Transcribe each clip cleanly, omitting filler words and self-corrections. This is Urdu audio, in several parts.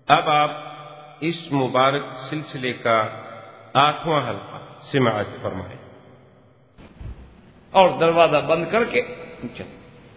اب آپ اس مبارک سلسلے کا 8واں حلقہ سماعت فرمائیں اور دروازہ بند کر کے چل۔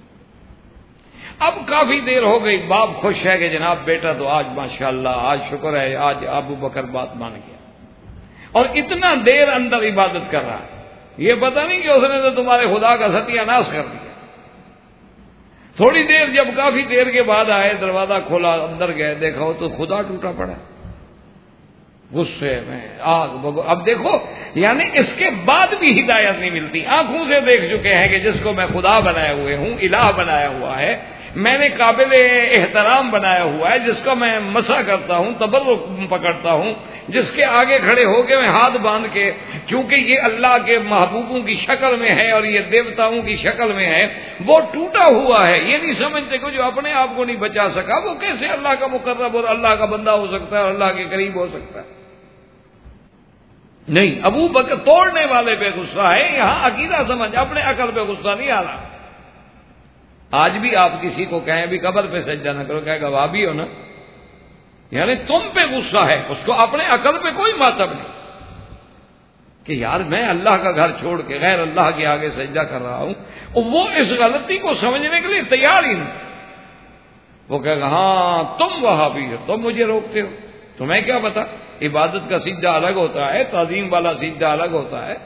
اب کافی دیر ہو گئی، باپ خوش ہے کہ جناب بیٹا تو آج ماشاءاللہ آج شکر ہے آج ابو بکر بات مان گیا، اور اتنا دیر اندر عبادت کر رہا ہے، یہ پتہ نہیں کہ اس نے تو تمہارے خدا کا ستیہ ناش کر دیا۔ تھوڑی دیر جب کافی دیر کے بعد آئے، دروازہ کھولا، اندر گئے، دیکھا ہو تو خدا ٹوٹا پڑا، غصے میں آگ بگو۔ اب دیکھو یعنی اس کے بعد بھی ہدایت نہیں ملتی، آنکھوں سے دیکھ چکے ہیں کہ جس کو میں خدا بنائے ہوئے ہوں، الہ بنایا ہوا ہے، میں نے قابل احترام بنایا ہوا ہے، جس کا میں مسا کرتا ہوں، تبرک پکڑتا ہوں، جس کے آگے کھڑے ہو کے میں ہاتھ باندھ کے، کیونکہ یہ اللہ کے محبوبوں کی شکل میں ہے اور یہ دیوتاؤں کی شکل میں ہے، وہ ٹوٹا ہوا ہے۔ یہ نہیں سمجھتے کہ جو اپنے آپ کو نہیں بچا سکا وہ کیسے اللہ کا مقرب اور اللہ کا بندہ ہو سکتا ہے اور اللہ کے قریب ہو سکتا ہے۔ نہیں، ابو بکر توڑنے والے پہ غصہ ہے، یہاں عقیدہ سمجھ، اپنے عقل پہ غصہ نہیں آ رہا۔ آج بھی آپ کسی کو کہیں بھی قبر پہ سجدہ نہ کرو، کہے گا وہابی ہو نا، یعنی تم پہ غصہ ہے، اس کو اپنے عقل پہ کوئی ماتب نہیں کہ یار میں اللہ کا گھر چھوڑ کے غیر اللہ کے آگے سجدہ کر رہا ہوں، وہ اس غلطی کو سمجھنے کے لیے تیار ہی نہیں۔ وہ کہے گا ہاں تم وہابی ہو، تم مجھے روکتے ہو، تمہیں کیا پتا، عبادت کا سجدہ الگ ہوتا ہے، تعظیم والا سجدہ الگ ہوتا ہے۔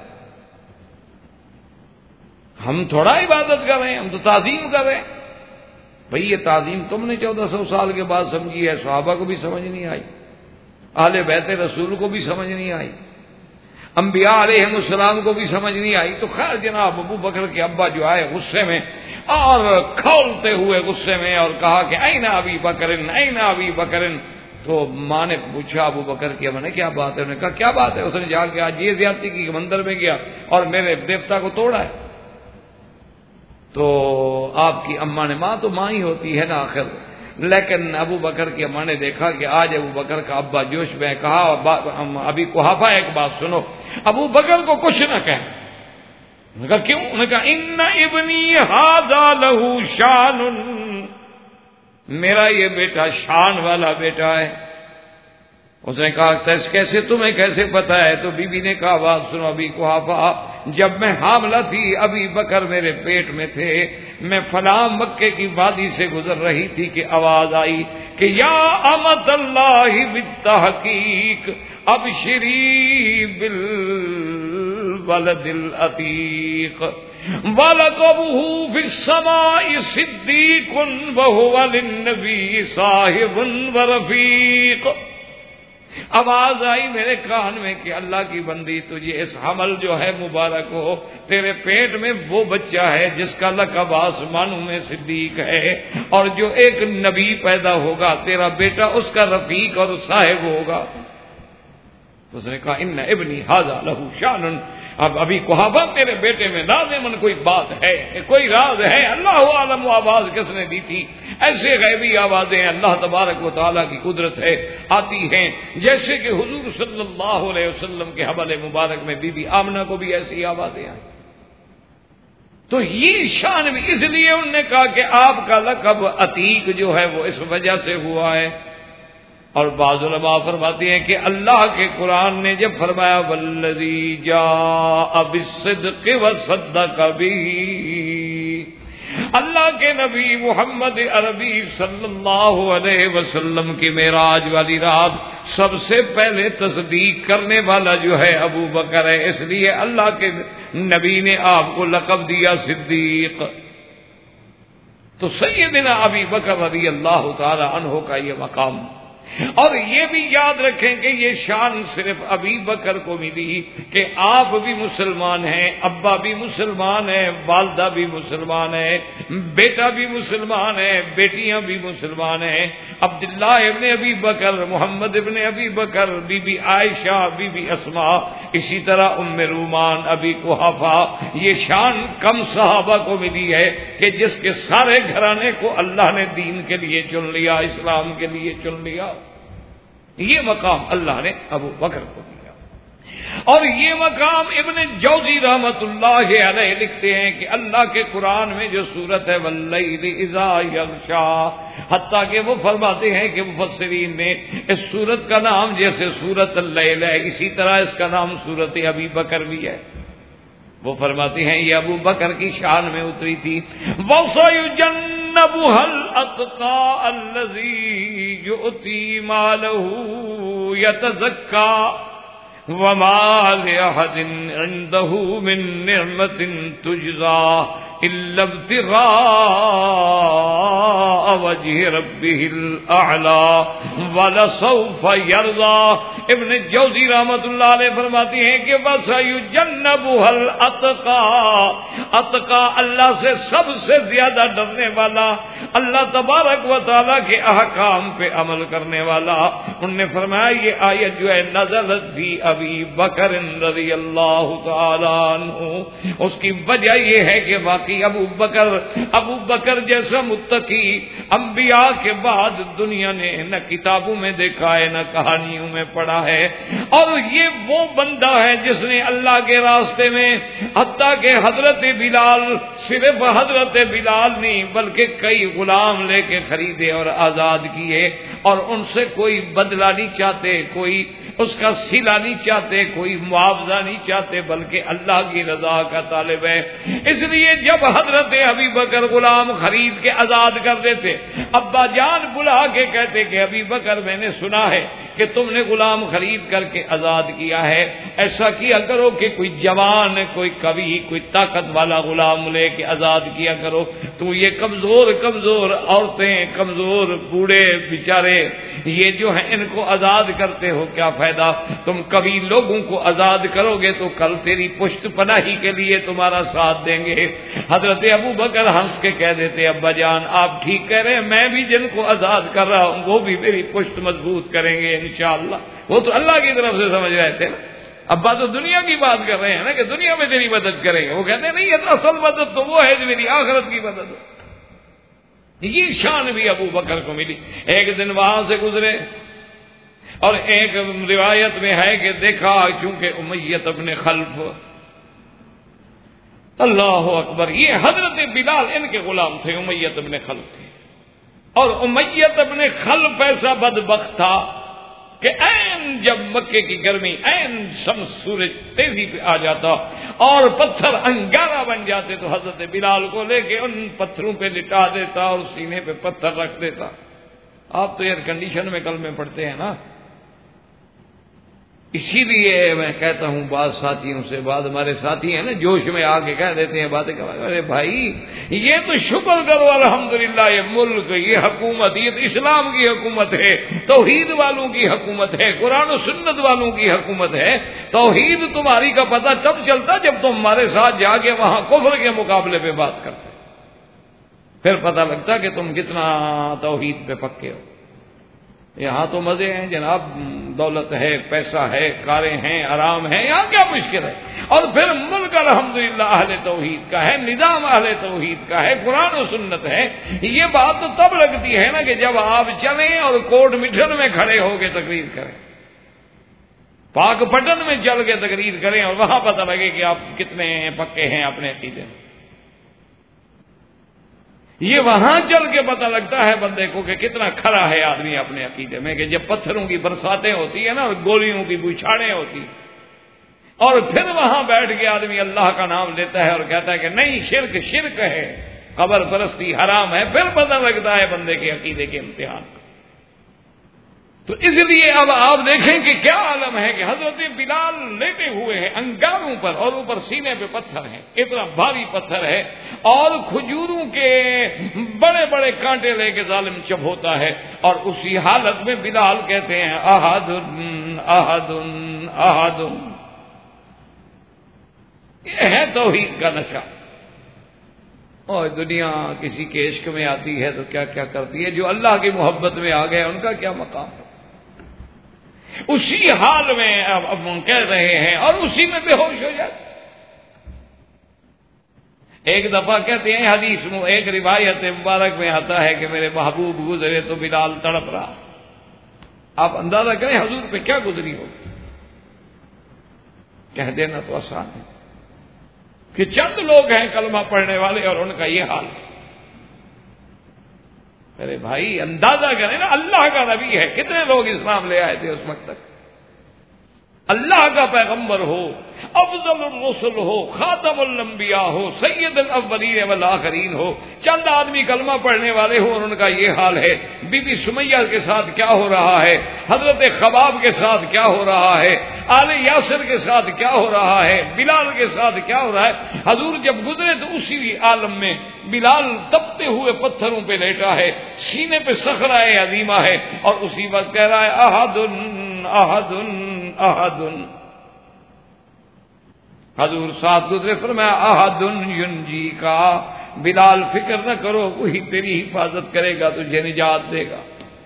ہم تھوڑا عبادت کر رہے ہیں، ہم تو تعظیم کر رہے ہیں۔ بھئی یہ تعظیم تم نے 1400 سال کے بعد سمجھی ہے، صحابہ کو بھی سمجھ نہیں آئی، اہل بیت رسول کو بھی سمجھ نہیں آئی، انبیاء علیہ السلام کو بھی سمجھ نہیں آئی۔ تو خیر جناب ابو بکر کے ابا جو آئے غصے میں اور کھولتے ہوئے غصے میں، اور کہا کہ این ابی بکر این ابی بکر۔ تو ماں نے پوچھا ابو بکر کی، میں نے کیا بات ہے؟ انہوں نے کہا کیا بات ہے؟ اس نے جا کے آج یہ زیادتی کی کہ مندر میں گیا اور میرے دیوتا کو توڑا ہے۔ تو آپ کی اماں نے، ماں تو ماں ہی ہوتی ہے نا آخر، لیکن ابو بکر کی اماں نے دیکھا کہ آج ابو بکر کا ابا جوش میں، کہا ابھی قحافہ ایک بات سنو، ابو بکر کو کچھ نہ کہے۔ انہوں نے کہا کیوں؟ انہوں نے کہا ان ابنی ھذا لہ شان، میرا یہ بیٹا شان والا بیٹا ہے۔ اس نے کہا کیسے، تمہیں کیسے پتا ہے؟ تو بی بی نے کہا بات سنو ابھی قحافہ، جب میں حاملہ تھی ابھی بکر میرے پیٹ میں تھے، میں فلاں مکے کی وادی سے گزر رہی تھی کہ آواز آئی کہ یا امت اللہ بالتحقیق ابشری بالولد العتیق وَلَقَبُهُ فِي السَّمَاءِ صِدِّيقٌ وَهُوَ لِلنَّبِيِّ صَاحِبٌ وَرَفِيقٌ۔ آواز آئی میرے کان میں کہ اللہ کی بندی تجھے اس حمل جو ہے مبارک ہو، تیرے پیٹ میں وہ بچہ ہے جس کا لقب آسمانوں میں صدیق ہے، اور جو ایک نبی پیدا ہوگا تیرا بیٹا اس کا رفیق اور صاحب ہوگا۔ تو اس نے کہا ان ابنی ھذا لہ شان، اب ابھی قحافہ میرے بیٹے میں لازماً کوئی بات ہے، کوئی راز ہے، اللہ عالم وہ آواز کس نے دی تھی۔ ایسے غیبی آوازیں اللہ تبارک و تعالیٰ کی قدرت ہے آتی ہیں، جیسے کہ حضور صلی اللہ علیہ وسلم کے حمل مبارک میں بی بی آمنہ کو بھی ایسی آوازیں آئیں۔ تو یہ شان بھی اس لیے انہوں نے کہا کہ آپ کا لقب عتیق جو ہے وہ اس وجہ سے ہوا ہے۔ اور بعض علماء فرماتے ہیں کہ اللہ کے قرآن نے جب فرمایا والذی جاء بالصدق وصدق بہ، اللہ کے نبی محمد عربی صلی اللہ علیہ وسلم کی معراج والی رات سب سے پہلے تصدیق کرنے والا جو ہے ابو بکر ہے، اس لیے اللہ کے نبی نے آپ کو لقب دیا صدیق۔ تو سیدنا ابی بکر رضی اللہ تعالی عنہ کا یہ مقام، اور یہ بھی یاد رکھیں کہ یہ شان صرف ابی بکر کو ملی کہ آپ بھی مسلمان ہیں، ابا بھی مسلمان ہیں، والدہ بھی مسلمان ہے، بیٹا بھی مسلمان ہے، بیٹیاں بھی مسلمان ہیں، عبداللہ ابن ابی بکر، محمد ابن ابی بکر، بی بی عائشہ، بی بی اسماء، اسی طرح ام رومان، ابی قحافہ۔ یہ شان کم صحابہ کو ملی ہے کہ جس کے سارے گھرانے کو اللہ نے دین کے لیے چن لیا، اسلام کے لیے چن لیا۔ یہ مقام اللہ نے ابو بکر کو دیا۔ اور یہ مقام ابن جوزی رحمت اللہ علیہ لکھتے ہیں کہ اللہ کے قرآن میں جو سورت ہے واللیل اذا یغشا، حتیٰ کہ وہ فرماتے ہیں کہ مفسرین نے اس سورت کا نام جیسے سورت اللیل ہے اسی طرح اس کا نام سورت ابی بکر بھی ہے۔ وہ فرماتے ہیں یہ ابو بکر کی شان میں اتری تھی۔ وَسَيُجَنَّبُهَا الْأَتْقَى الَّذِي يُؤْتِي مَالَهُ يَتَزَكَّى وَمَا لِأَحَدٍ عِندَهُ مِن نِّعْمَةٍ تُجْزَىٰ إِلَّا ابْتِغَاءَ وَجْهِ رَبِّهِ الْأَعْلَىٰ وَلَسَوْفَ يَرْضَىٰ۔ ابن جوزی رحمت اللہ علیہ فرماتی ہیں کہ وَسَيُجَنَّبُهَا الْأَتْقَىٰ، اتقا اللہ سے سب سے زیادہ ڈرنے والا، اللہ تبارک و تعالیٰ کے احکام پہ عمل کرنے والا۔ انہوں نے فرمایا یہ آیت جو ہے نزلت بھی ابی بکر رضی اللہ تعالیٰ عنہ، اس کی وجہ یہ ہے کہ واقعی ابو بکر جیسا متقی انبیاء کے بعد دنیا نے نہ کتابوں میں دیکھا ہے نہ کہانیوں میں پڑھا ہے، اور یہ وہ بندہ ہے جس نے اللہ کے راستے میں حتیٰ کہ حضرت بلال، صرف حضرت بلال نہیں بلکہ کئی غلام لے کے خریدے اور آزاد کیے، اور ان سے کوئی بدلہ نہیں چاہتے، کوئی اس کا صلہ نہیں چاہتے، کوئی معاوضہ نہیں چاہتے، بلکہ اللہ کی رضا کا طالب ہے۔ اس لیے جب حضرت ابی بکر غلام خرید کے آزاد کر دیتے، ابا جان بلا کے کہتے کہ ابی بکر میں نے سنا ہے کہ تم نے غلام خرید کر کے آزاد کیا ہے، ایسا کیا کرو کہ کوئی جوان، کوئی قوی، کوئی طاقت والا غلام لے کے آزاد کیا کرو، تو یہ کمزور عورتیں، کمزور بوڑھے بیچارے یہ جو ہیں ان کو آزاد کرتے ہو کیا فائدہ؟ تم کبھی لوگوں کو آزاد کرو گے تو کل تیری پشت پناہی کے لیے تمہارا ساتھ دیں گے۔ حضرت ابو بکر ہنس کے کہہ دیتے ابا جان آپ ٹھیک کہہ رہے ہیں، میں بھی جن کو آزاد کر رہا ہوں وہ بھی میری پشت مضبوط کریں گے انشاءاللہ۔ وہ تو اللہ کی طرف سے سمجھ رہے تھے نا، ابا تو دنیا کی بات کر رہے ہیں نا کہ دنیا میں تیری مدد کریں گے، وہ کہتے ہیں نہیں اصل مدد تو وہ ہے جو میری آخرت کی مدد ہے۔ یہ شان بھی ابو بکر کو ملی۔ ایک دن وہاں سے گزرے اور ایک روایت میں ہے کہ دیکھا چونکہ امیت ابن خلف، اللہ اکبر، یہ حضرت بلال ان کے غلام تھے امیت ابن خلف کے، اور امیت ابن خلف ایسا بدبخت تھا کہ عین جب مکے کی گرمی، عین شمس سورج تیزی پہ آ جاتا اور پتھر انگارہ بن جاتے تو حضرت بلال کو لے کے ان پتھروں پہ لٹا دیتا اور سینے پہ پتھر رکھ دیتا۔ آپ تو ایئر کنڈیشن میں کلمے پڑھتے ہیں نا، اسی لیے میں کہتا ہوں بعض ساتھیوں سے، بعض ہمارے ساتھی ہیں نا جوش میں آ کے کہہ دیتے ہیں باتیں، ارے بھائی یہ تو شکر کرو الحمدللہ، یہ ملک، یہ حکومت، یہ تو اسلام کی حکومت ہے، توحید والوں کی حکومت ہے، قرآن و سنت والوں کی حکومت ہے۔ توحید تمہاری کا پتہ تب چلتا جب تم ہمارے ساتھ جا کے وہاں کفر کے مقابلے پہ بات کرتے، پھر پتہ لگتا کہ تم کتنا توحید پہ پکے ہو۔ یہاں تو مزے ہیں جناب، دولت ہے، پیسہ ہے، کاریں ہیں، آرام ہے، یہاں کیا مشکل ہے؟ اور پھر ملک الحمدللہ اہل توحید کا ہے، نظام اہل توحید کا ہے، قرآن و سنت ہے۔ یہ بات تو تب لگتی ہے نا کہ جب آپ چلیں اور کوٹ مٹھن میں کھڑے ہو کے تقریر کریں، پاک پٹن میں چل کے تقریر کریں اور وہاں پتہ لگے کہ آپ کتنے پکے ہیں اپنے عقیدے میں۔ یہ وہاں چل کے پتہ لگتا ہے بندے کو کہ کتنا کھرا ہے آدمی اپنے عقیدے میں، کہ جب پتھروں کی برساتیں ہوتی ہیں نا اور گولیوں کی بوچھاڑیں ہوتی اور پھر وہاں بیٹھ کے آدمی اللہ کا نام لیتا ہے اور کہتا ہے کہ نہیں شرک شرک ہے، قبر پرستی حرام ہے، پھر پتہ لگتا ہے بندے کے عقیدے کے امتحان۔ تو اس لیے اب آپ دیکھیں کہ کیا عالم ہے کہ حضرت بلال لیٹے ہوئے ہیں انگاروں پر اور اوپر سینے پہ پتھر ہیں، اتنا بھاری پتھر ہے، اور کھجوروں کے بڑے بڑے کانٹے لے کے ظالم چب ہوتا ہے، اور اسی حالت میں بلال کہتے ہیں احد احد احد۔ یہ ہے توحید کا نشہ۔ اور دنیا کسی کے عشق میں آتی ہے تو کیا کیا کرتی ہے، جو اللہ کی محبت میں آ گئے ان کا کیا مقام ہے؟ اسی حال میں اب ہم کہہ رہے ہیں اور اسی میں بے ہوش ہو جاتے۔ ایک دفعہ کہتے ہیں حدیث میں، ایک روایت مبارک میں آتا ہے کہ میرے محبوب گزرے تو بلال تڑپ رہا۔ آپ اندازہ کریں حضور پہ کیا گزری ہوگی۔ کہہ دینا تو آسان ہے کہ چند لوگ ہیں کلمہ پڑھنے والے اور ان کا یہ حال ہے. ارے بھائی اندازہ کریں نا، اللہ کا نبی ہے، کتنے لوگ اسلام لے آئے تھے اس وقت تک. اللہ کا پیغمبر ہو، افضل الرسل ہو، خاتم الانبیاء ہو، سید الاولین والآخرین ہو، چند آدمی کلمہ پڑھنے والے ہو اور ان کا یہ حال ہے. بی بی سمیہ کے ساتھ کیا ہو رہا ہے، حضرت خباب کے ساتھ کیا ہو رہا ہے، آل یاسر کے ساتھ کیا ہو رہا ہے، بلال کے ساتھ کیا ہو رہا ہے. حضور جب گزرے تو اسی عالم میں بلال تپتے ہوئے پتھروں پہ لیٹا ہے، سینے پہ صخرہ عظیمہ ہے، اور اسی وقت کہہ رہا ہے احد احد احد. حضور ساتھ گزرے فرمایا احد ینجی کا، بلال فکر نہ کرو، وہی تیری حفاظت کرے گا، تجھے نجات دے گا.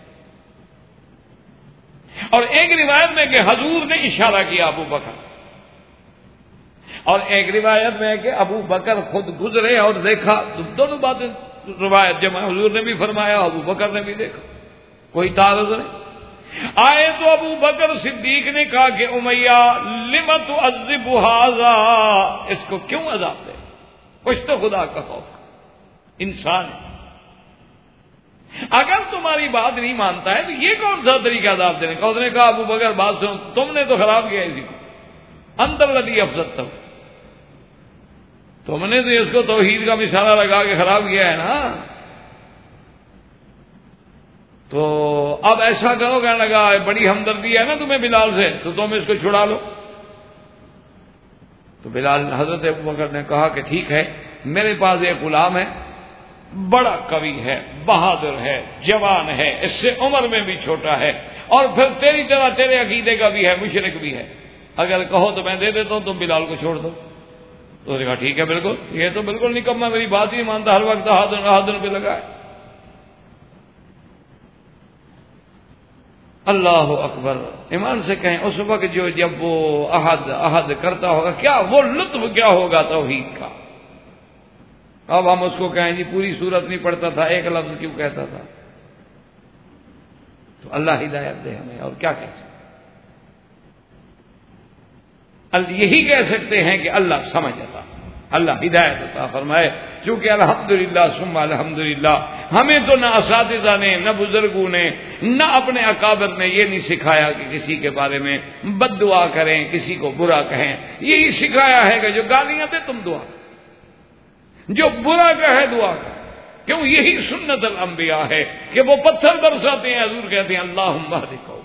اور ایک روایت میں کہ حضور نے اشارہ کیا ابو بکر، اور ایک روایت میں کہ ابو بکر خود گزرے اور دیکھا. دونوں باتیں روایت جمع، حضور نے بھی فرمایا، ابو بکر نے بھی دیکھا، کوئی تعارض نہیں. آئے تو ابو بکر صدیق نے کہا کہ امیہ لم تعذب ھذا، اس کو کیوں عذاب دے، کچھ تو خدا کا خوف، انسان ہے، اگر تمہاری بات نہیں مانتا ہے تو یہ کون سا طریقہ عذاب دینے کا. اس نے کہا ابو بکر بات سنو، تم نے تو خراب کیا اسی کو، انت الذی افسدتہ، تم نے تو اس کو توحید کا مثالہ لگا کے خراب کیا ہے نا. تو اب ایسا کرو، کہنے لگا بڑی ہمدردی ہے نا تمہیں بلال سے، تو تم اس کو چھڑا لو. تو بلال حضرت ابوبکر نے کہا کہ ٹھیک ہے، میرے پاس ایک غلام ہے، بڑا قوی ہے، بہادر ہے، جوان ہے، اس سے عمر میں بھی چھوٹا ہے، اور پھر تیری طرح تیرے عقیدے کا بھی ہے، مشرک بھی ہے، اگر کہو تو میں دے دیتا ہوں، تم بلال کو چھوڑ دو. تو نے کہا ٹھیک ہے بالکل، یہ تو بالکل نکما، میری بات ہی نہیں مانتا، ہر وقت احد پہ لگا ہے. اللہ اکبر، ایمان سے کہیں اس وقت جب وہ احد کرتا ہوگا، کیا وہ لطف کیا ہوگا توحید کا. اب ہم اس کو کہیں جی پوری سورت نہیں پڑھتا تھا، ایک لفظ کیوں کہتا تھا. تو اللہ ہدایت دے ہمیں، اور کیا کہہ سکتے، یہی کہہ سکتے ہیں کہ اللہ سمجھ آتا، اللہ ہدایت عطا فرمائے. چونکہ الحمدللہ ثم الحمدللہ ہمیں تو نہ اساتذہ نے، نہ بزرگوں نے، نہ اپنے اکابر نے یہ نہیں سکھایا کہ کسی کے بارے میں بد دعا کریں، کسی کو برا کہیں. یہی سکھایا ہے کہ جو گالیاں دے تم دعا، جو برا کہے دعا کر. کیوں؟ یہی سنت الانبیاء ہے کہ وہ پتھر برساتے ہیں، حضور کہتے ہیں اللہم اہد قوم.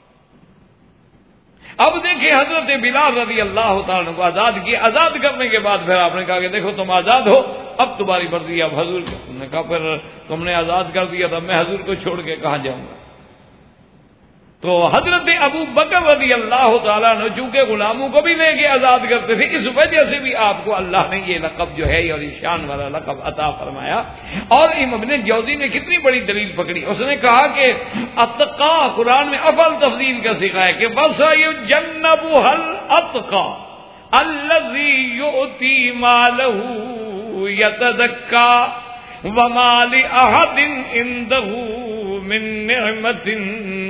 اب دیکھیں حضرت بلال رضی اللہ تعالیٰ کو آزاد کیا، آزاد کرنے کے بعد پھر آپ نے کہا کہ دیکھو تم آزاد ہو، اب تمہاری مرضی. اب حضور نے کہا پھر تم نے آزاد کر دیا تھا، میں حضور کو چھوڑ کے کہاں جاؤں گا. تو حضرت ابو بکر رضی اللہ تعالیٰ نے چونکہ غلاموں کو بھی لے کے آزاد کرتے تھے، اس وجہ سے بھی آپ کو اللہ نے یہ لقب جو ہے اور یہ شان والا لقب عطا فرمایا. اور امام ابن جوزی نے کتنی بڑی دلیل پکڑی، اس نے کہا کہ اتقا قرآن میں افضل تفضیل کا سکھا ہے کہ وَسَيُجَنَّبُهَا الْأَتْقَى الَّذِي يُؤْتِي مَالَهُ يَتَزَكَّى وَمَا لِأَحَدٍ عِندَهُ مِن نِعْمَةٍ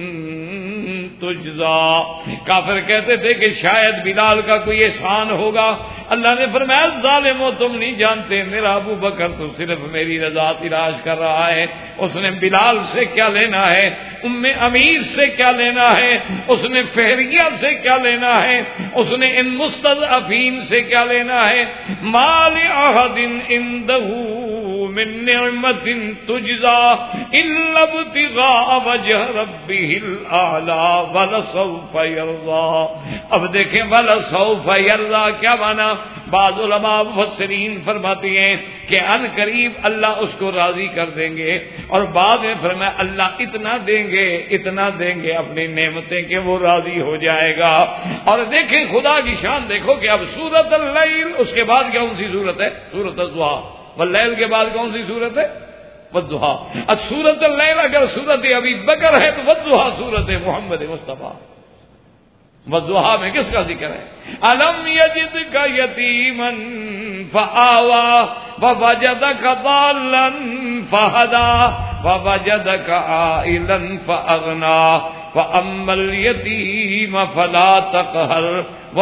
تجزا. کافر کہتے تھے کہ شاید بلال کا کوئی احسان ہوگا. اللہ نے فرمایا ظالمو تم نہیں جانتے، میرا ابو بکر تو صرف میری رضا تلاش کر رہا ہے. اس نے بلال سے کیا لینا ہے، ام امیر سے کیا لینا ہے، اس نے فہریہ سے کیا لینا ہے، اس نے ان مستضعفین سے کیا لینا ہے. مال احد عنده من نعمت تجزا الا ابتغاء وجه ربه الاعلى ولسوف يرضى. اب دیکھیں ولسوف يرضى کیا معنی؟ بعض علماء مفسرین فرماتے ہیں کہ ان قریب اللہ اس کو راضی کر دیں گے، اور بعد میں فرمایا اللہ اتنا دیں گے اپنی نعمتیں کہ وہ راضی ہو جائے گا. اور دیکھیں خدا کی شان دیکھو کہ اب سورۃ اللیل، اس کے بعد کون سی سورت ہے؟ سورۃ الضحیٰ. واللیل کے بعد کون سی سورت ہے؟ والضحیٰ. سورۃ اللیل اگر سورت ابی بکر ہے تو والضحیٰ سورت محمد مصطفیٰ. والضحیٰ میں کس کا ذکر ہے؟ الم یجدک یتیما فآوی ووجدک ضالا فہدی ووجدک عائلا فاغنی فَأَمَّا الْيَتِيمَ فَلَا تَقْهَرْ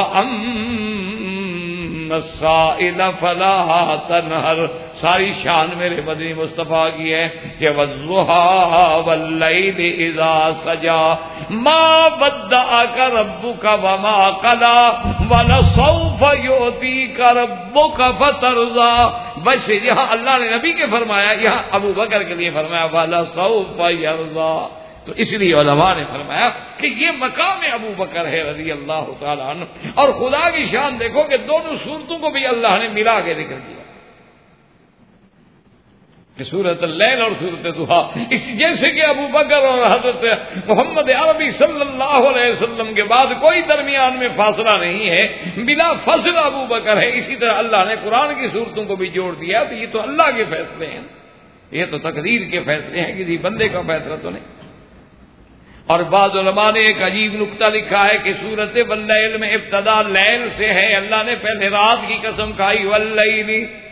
وَأَمَّا السَّائِلَ فَلَا تَنْهَرْ. ساری شان میرے مدنی مصطفیٰ کی ہے کہ وَالضُّحَىٰ وَاللَّيْلِ إِذَا سَجَىٰ مَا وَدَّعَكَ رَبُّكَ وَمَا قَلَىٰ وَلَسَوْفَ يُعْطِيكَ رَبُّكَ فَتَرْضَىٰ. بس یہاں اللہ نے نبی کے فرمایا، یہاں ابو بکر کے لیے فرمایا وَلَسَوْفَ يَرْضَىٰ. تو اس لیے علماء نے فرمایا کہ یہ مقام ابو بکر ہے رضی اللہ تعالیٰ عنہ. اور خدا کی شان دیکھو کہ دونوں صورتوں کو بھی اللہ نے ملا کے ذکر کیا کہ سورۃ اللیل اور سورۃ ضحیٰ. اس جیسے کہ ابو بکر اور حضرت محمد عربی صلی اللہ علیہ وسلم کے بعد کوئی درمیان میں فاصلہ نہیں ہے، بلا فصل ابو بکر ہے، اسی طرح اللہ نے قرآن کی صورتوں کو بھی جوڑ دیا. تو یہ تو اللہ کے فیصلے ہیں، یہ تو تقدیر کے فیصلے ہیں، کسی بندے کا فیصلہ تو نہیں. اور بعض علماء نے ایک عجیب نکتہ لکھا ہے کہ سورۃ واللیل میں ابتدا لیل سے ہے. اللہ نے پہلے رات کی قسم کھائی واللیل،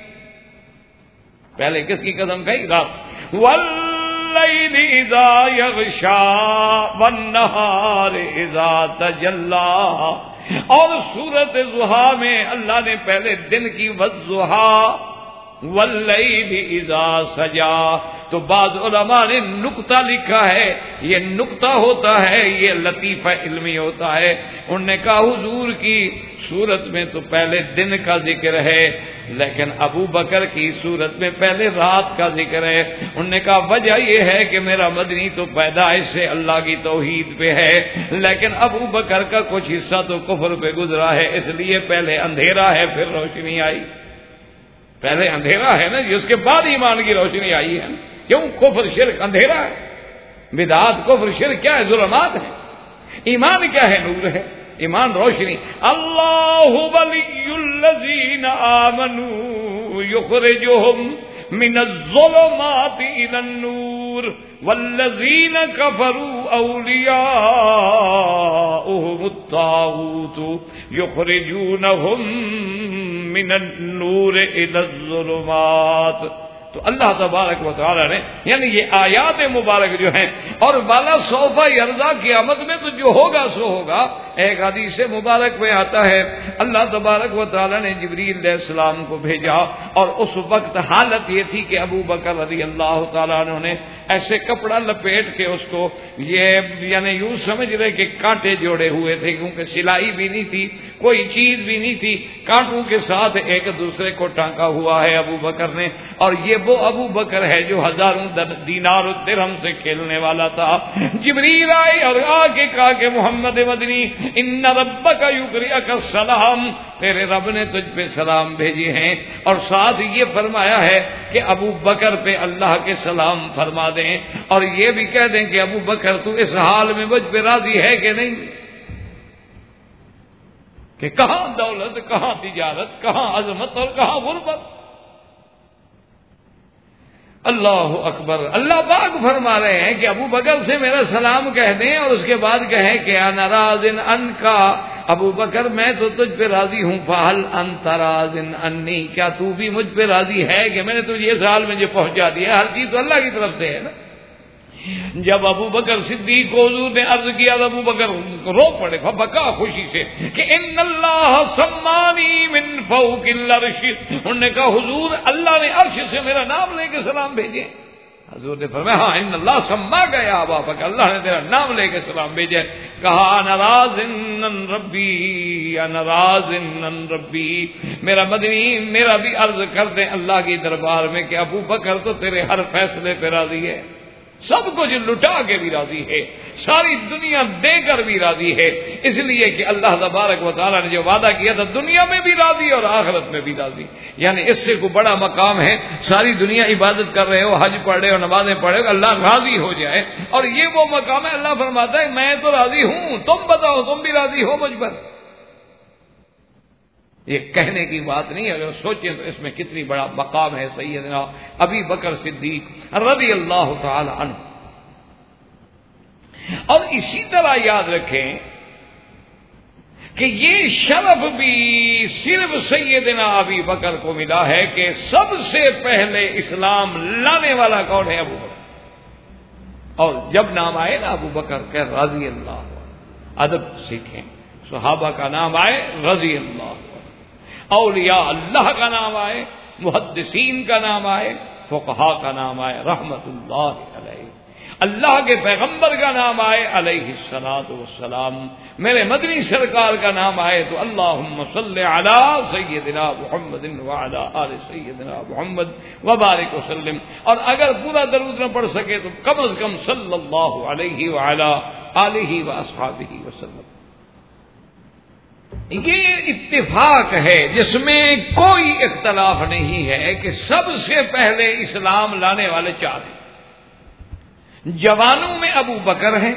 پہلے کس کی قسم کھائی؟ رات. واللیل اذا یغشا والنہار اذا تجلی. اور سورۃ ضحیٰ میں اللہ نے پہلے دن کی والضحیٰ واللیل اذا سجا. تو بعض علماء نے نکتہ لکھا ہے، یہ نکتہ ہوتا ہے، یہ لطیفہ علمی ہوتا ہے. انہوں نے کہا حضور کی صورت میں تو پہلے دن کا ذکر ہے، لیکن ابو بکر کی صورت میں پہلے رات کا ذکر ہے. انہوں نے کہا وجہ یہ ہے کہ میرا مدنی تو پیدائش سے اللہ کی توحید پہ ہے، لیکن ابو بکر کا کچھ حصہ تو کفر پہ گزرا ہے، اس لیے پہلے اندھیرا ہے پھر روشنی آئی. پہلے اندھیرا ہے نا جی، اس کے بعد ایمان کی روشنی آئی ہے. کیوں؟ کفر شرک اندھیرا ہے، بدعات کفر شرک کیا ہے؟ ظلمات ہے. ایمان کیا ہے؟ نور ہے. ایمان روشنی. اللہ ولی الذین آمنوا یخرجہم من الظلمات الی النور والذین کفروا اولیاؤہم الطاغوت یخرجونہم من النور الی الظلمات. تو اللہ تبارک و تعالی نے یعنی یہ آیات مبارک جو ہیں، اور بالا سوفا یرضا قیامت میں تو جو ہوگا سو ہوگا. ایک حدیث مبارک میں آتا ہے اللہ تبارک و تعالی نے جبریل علیہ السلام کو بھیجا، اور اس وقت حالت یہ تھی کہ ابو بکر رضی اللہ تعالیٰ عنہ نے ایسے کپڑا لپیٹ کے اس کو یہ یعنی یوں سمجھ رہے کہ کانٹے جوڑے ہوئے تھے، کیونکہ سلائی بھی نہیں تھی، کوئی چیز بھی نہیں تھی، کانٹوں کے ساتھ ایک دوسرے کو ٹانکا ہوا ہے ابو بکر نے. اور یہ وہ ابو بکر ہے جو ہزاروں دینار و درہم سے کھیلنے والا تھا. جبریل آئے اور آ کے کہا کہ محمد مدنی ان ربک یقرئک السلام، تیرے رب نے تجھ پہ سلام بھیجے ہیں، اور ساتھ یہ فرمایا ہے کہ ابو بکر پہ اللہ کے سلام فرما دیں، اور یہ بھی کہہ دیں کہ ابو بکر تو اس حال میں مجھ پہ راضی ہے کہ نہیں، کہ کہاں دولت، کہاں تجارت، کہاں عظمت اور کہاں غربت. اللہ اکبر. اللہ پاک فرما رہے ہیں کہ ابو بکر سے میرا سلام کہہ دیں، اور اس کے بعد کہیں کہ انا راض عنکا، ابو بکر میں تو تجھ پہ راضی ہوں. فہل انت راض عنی، کیا تو بھی مجھ پہ راضی ہے کہ میں نے تجھے اس حال میں جو پہنچا دیا؟ ہر چیز تو اللہ کی طرف سے ہے نا. جب ابو بکر صدیق کو حضور نے عرض کیا تو ابو بکر رو پڑے، بکا خوشی سے کہ ان اللہ سمانی من فوق العرش. انہوں نے کہا حضور اللہ نے عرش سے میرا نام لے کے سلام بھیجے. حضور نے فرمایا ہاں ان اللہ سما گیا ابا بکر، اللہ نے تیرا نام لے کے سلام بھیجے. کہا انا راض عن ربی، انا راض عن ربی. میرا مدنی میرا بھی عرض کر دیں اللہ کی دربار میں کہ ابو بکر تو تیرے ہر فیصلے پہ راضی ہے، سب کچھ لٹا کے بھی راضی ہے، ساری دنیا دے کر بھی راضی ہے. اس لیے کہ اللہ تبارک و تعالیٰ نے جو وعدہ کیا تھا دنیا میں بھی راضی اور آخرت میں بھی راضی. یعنی اس سے کوئی بڑا مقام ہے. ساری دنیا عبادت کر رہے ہو، حج پڑھ رہے ہو، نمازیں پڑھ رہے ہو، اللہ راضی ہو جائے، اور یہ وہ مقام ہے اللہ فرماتا ہے میں تو راضی ہوں، تم بتاؤ تم بھی راضی ہو مجھ پر. یہ کہنے کی بات نہیں، اگر سوچیں تو اس میں کتنی بڑا مقام ہے سیدنا ابی بکر صدیق رضی اللہ تعالی عنہ. اور اسی طرح یاد رکھیں کہ یہ شرف بھی صرف سیدنا ابی بکر کو ملا ہے کہ سب سے پہلے اسلام لانے والا کون ہے؟ ابو بکر. اور جب نام آئے نا ابو بکر کہ رضی اللہ عنہ، ادب سیکھیں، صحابہ کا نام آئے رضی اللہ عنہ، اولیاء اللہ کا نام آئے، محدثین کا نام آئے، فقہاء کا نام آئے رحمت اللہ علیہ، اللہ کے پیغمبر کا نام آئے علیہ الصلوۃ والسلام، میرے مدنی سرکار کا نام آئے تو اللہم صل علی سیدنا محمد وعلی آل سیدنا محمد وبارک وسلم، اور اگر پورا درود نہ پڑھ سکے تو کم از کم صلی اللہ علیہ وعلی آلہ واصحابہ وسلم۔ یہ اتفاق ہے جس میں کوئی اختلاف نہیں ہے کہ سب سے پہلے اسلام لانے والے چار ہیں۔ جوانوں میں ابو بکر ہیں،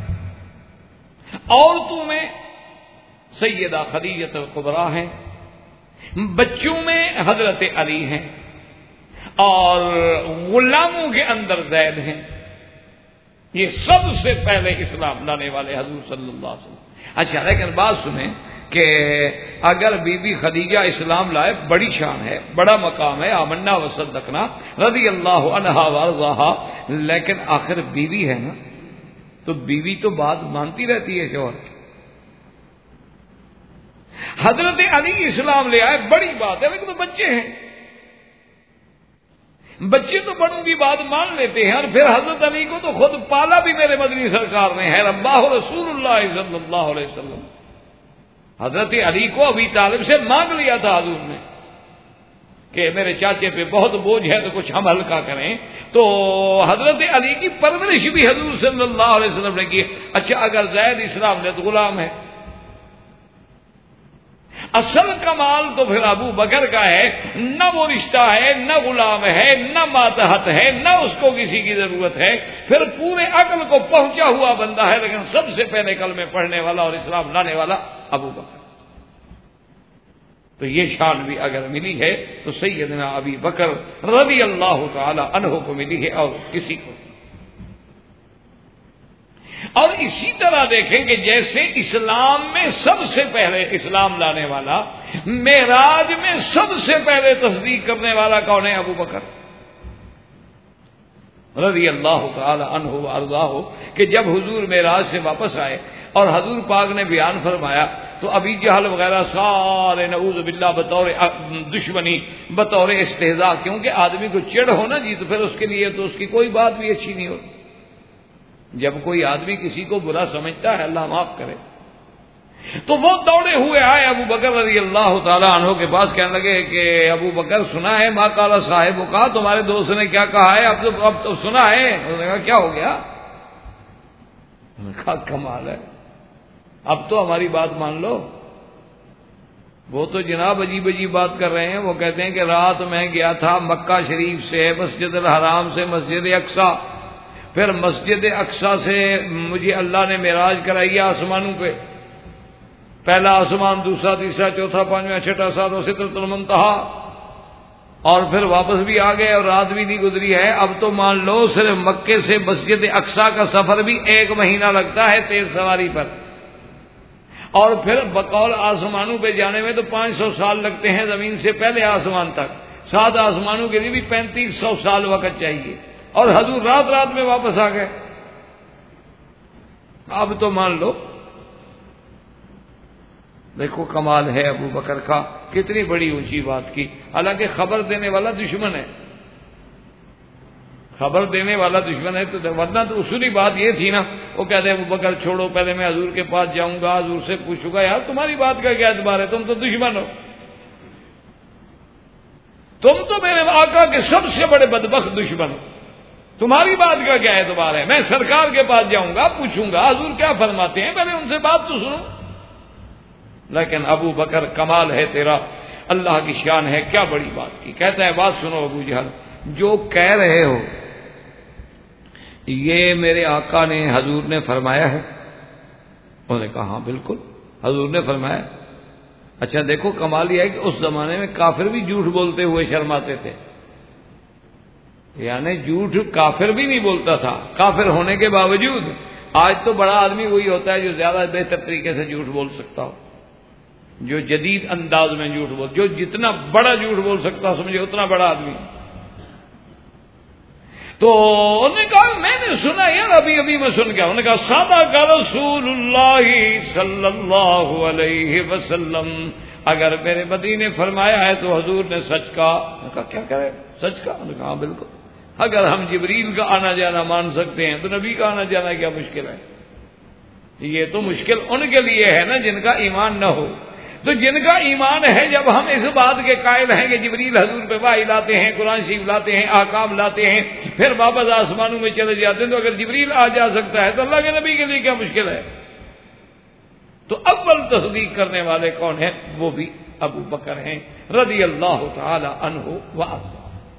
عورتوں میں سیدہ خدیجہ الکبریٰ ہیں، بچوں میں حضرت علی ہیں، اور غلاموں کے اندر زید ہیں۔ یہ سب سے پہلے اسلام لانے والے حضور صلی اللہ علیہ وسلم۔ اچھا لیکن بات سنیں کہ اگر بی بی خدیجہ اسلام لائے بڑی شان ہے، بڑا مقام ہے، آمنا وصدقنا رضی اللہ عنہا وارضاہا، لیکن آخر بیوی ہے نا، تو بیوی تو بات مانتی رہتی ہے شوہر کی۔ حضرت علی اسلام لے آئے بڑی بات ہے، لیکن تو بچے ہیں، بچے تو بڑوں کی بات مان لیتے ہیں، اور پھر حضرت علی کو تو خود پالا بھی میرے مدنی سرکار نے ہے، رباہ رسول اللہ صلی اللہ علیہ وسلم۔ حضرت علی کو ابی طالب سے مانگ لیا تھا حضور نے کہ میرے چاچے پہ بہت بوجھ ہے تو کچھ ہم ہلکا کریں، تو حضرت علی کی پرورش بھی حضور صلی اللہ علیہ وسلم نے کی۔ اچھا اگر زید اسلام لے تو غلام ہے، اصل کمال تو پھر ابو بکر کا ہے، نہ وہ رشتہ ہے، نہ غلام ہے، نہ ماتحت ہے، نہ اس کو کسی کی ضرورت ہے، پھر پورے عقل کو پہنچا ہوا بندہ ہے، لیکن سب سے پہلے کلمے پڑھنے والا اور اسلام لانے والا ابو بکر۔ تو یہ شان بھی اگر ملی ہے تو سیدنا ابی بکر رضی اللہ تعالی عنہ کو ملی ہے، اور کسی کو۔ اور اسی طرح دیکھیں کہ جیسے اسلام میں سب سے پہلے اسلام لانے والا، معراج میں سب سے پہلے تصدیق کرنے والا کون ہے؟ ابو بکر رضی اللہ تعالی عنہ وارضاہ، کہ جب حضور معراج سے واپس آئے اور حضور پاک نے بیان فرمایا تو ابی جہل وغیرہ سارے نعوذ باللہ بطور دشمنی، بطور استہزاء، کیونکہ آدمی کو چڑ ہو نا جی تو پھر اس کے لیے تو اس کی کوئی بات بھی اچھی نہیں ہوتی۔ جب کوئی آدمی کسی کو برا سمجھتا ہے، اللہ معاف کرے، تو وہ دوڑے ہوئے آئے ابو بکر رضی اللہ تعالیٰ عنہ کے پاس، کہنے لگے کہ ابو بکر سنا ہے ما قال صاحب کا، تمہارے دوست نے کیا کہا ہے؟ اب تو سنا ہے۔ انہوں نے کہا کیا ہو گیا؟ انہوں نے کہا کمال ہے، اب تو ہماری بات مان لو۔ وہ تو جناب عجیب عجیب بات کر رہے ہیں، وہ کہتے ہیں کہ رات میں گیا تھا مکہ شریف سے مسجد الحرام سے مسجد اقصی، پھر مسجد اقصی سے مجھے اللہ نے معراج کرائی آسمانوں پہ، پہلا آسمان، دوسرا، تیسرا، چوتھا، پانچواں، چھٹا، ساتواں، سدرۃ المنتہا، اور پھر واپس بھی آ گئے اور رات بھی نہیں گزری ہے۔ اب تو مان لو صرف مکے سے مسجد اقصی کا سفر بھی 1 مہینہ لگتا ہے تیز سواری پر، اور پھر بقول آسمانوں پہ جانے میں تو 500 سال لگتے ہیں زمین سے پہلے آسمان تک، 7 آسمانوں کے لیے بھی 3500 سال وقت چاہیے، اور حضور رات رات میں واپس آ گئے۔ اب تو مان لو، دیکھو کمال ہے ابو بکر کا، کتنی بڑی اونچی بات کی، حالانکہ خبر دینے والا دشمن ہے، خبر دینے والا دشمن ہے، تو ورنہ تو اصولی بات یہ تھی نا، وہ کہتے ہیں ابو بکر چھوڑو، پہلے میں حضور کے پاس جاؤں گا، حضور سے پوچھوں گا، یار تمہاری بات کا کیا اعتبار ہے، تم تو دشمن ہو، تم تو میرے آقا کے سب سے بڑے بدبخت دشمن ہو، تمہاری بات کا کیا اعتبار ہے؟ میں سرکار کے پاس جاؤں گا، پوچھوں گا حضور کیا فرماتے ہیں، پہلے ان سے بات تو سنو۔ لیکن ابو بکر کمال ہے تیرا، اللہ کی شان ہے، کیا بڑی بات کی۔ کہتا ہے بات سنو ابو جہل، جو کہہ رہے ہو یہ میرے آقا نے حضور نے فرمایا ہے؟ انہوں نے کہا ہاں بالکل حضور نے فرمایا۔ اچھا دیکھو کمال یہ ہے کہ اس زمانے میں کافر بھی جھوٹ بولتے ہوئے شرماتے تھے، یعنی جھوٹ کافر بھی نہیں بولتا تھا کافر ہونے کے باوجود۔ آج تو بڑا آدمی وہی ہوتا ہے جو زیادہ بہتر طریقے سے جھوٹ بول سکتا ہو، جو جدید انداز میں جھوٹ بول، جو جتنا بڑا جھوٹ بول سکتا ہو سمجھے اتنا بڑا آدمی۔ تو انہوں نے کہا میں نے سنا یار، ابھی میں سن گیا. انہوں نے کہا صدق رسول اللہ صلی اللہ علیہ وسلم، اگر میرے مدی نے فرمایا ہے تو حضور نے سچ کہا. میں نے کہا کیا کرے سچ کہا؟ انہوں نے کہا بالکل. اگر ہم جبریل کا آنا جانا مان سکتے ہیں تو نبی کا آنا جانا کیا مشکل ہے؟ یہ تو مشکل ان کے لیے ہے نا جن کا ایمان نہ ہو. تو جن کا ایمان ہے، جب ہم اس بات کے قائل ہیں کہ جبریل حضور پہ وحی لاتے ہیں، قرآن شریف لاتے ہیں، احکام لاتے ہیں، پھر واپس آسمانوں میں چلے جاتے ہیں، تو اگر جبریل آ جا سکتا ہے تو اللہ کے نبی کے لیے کیا مشکل ہے؟ تو اول تصدیق کرنے والے کون ہیں؟ وہ بھی ابو بکر ہیں رضی اللہ تعالی عنہ وارضاہ.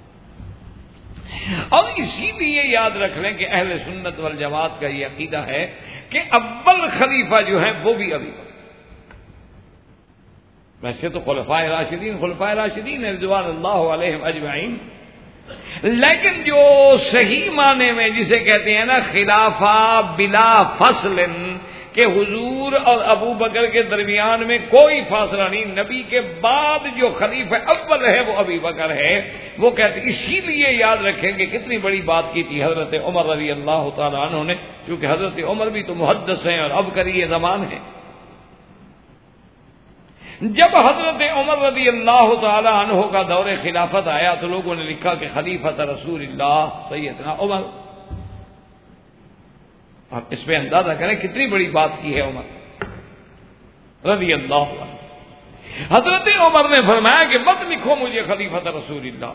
اور اسی لیے یاد رکھ لیں کہ اہل سنت والجماعت کا یہ عقیدہ ہے کہ اول خلیفہ جو ہیں وہ بھی ابھی بکر. ویسے تو خلفائے راشدین رضوان اللہ علیہم اجمعین، لیکن جو صحیح معنی میں جسے کہتے ہیں نا خلافہ بلا فصل، کہ حضور اور ابو بکر کے درمیان میں کوئی فاصلہ نہیں، نبی کے بعد جو خلیفہ اول ہے وہ ابی بکر ہے. وہ کہتے اسی لیے یاد رکھیں کہ کتنی بڑی بات کی تھی حضرت عمر رضی اللہ تعالیٰ عنہ نے، کیونکہ حضرت عمر بھی تو محدث ہیں اور ابکری زمان ہیں. جب حضرت عمر رضی اللہ تعالی عنہ کا دور خلافت آیا تو لوگوں نے لکھا کہ خلیفۃ رسول اللہ سیدنا عمر. آپ اس پہ اندازہ کریں کتنی بڑی بات کی ہے عمر رضی اللہ عنہ. حضرت عمر نے فرمایا کہ مت لکھو مجھے خلیفۃ رسول اللہ،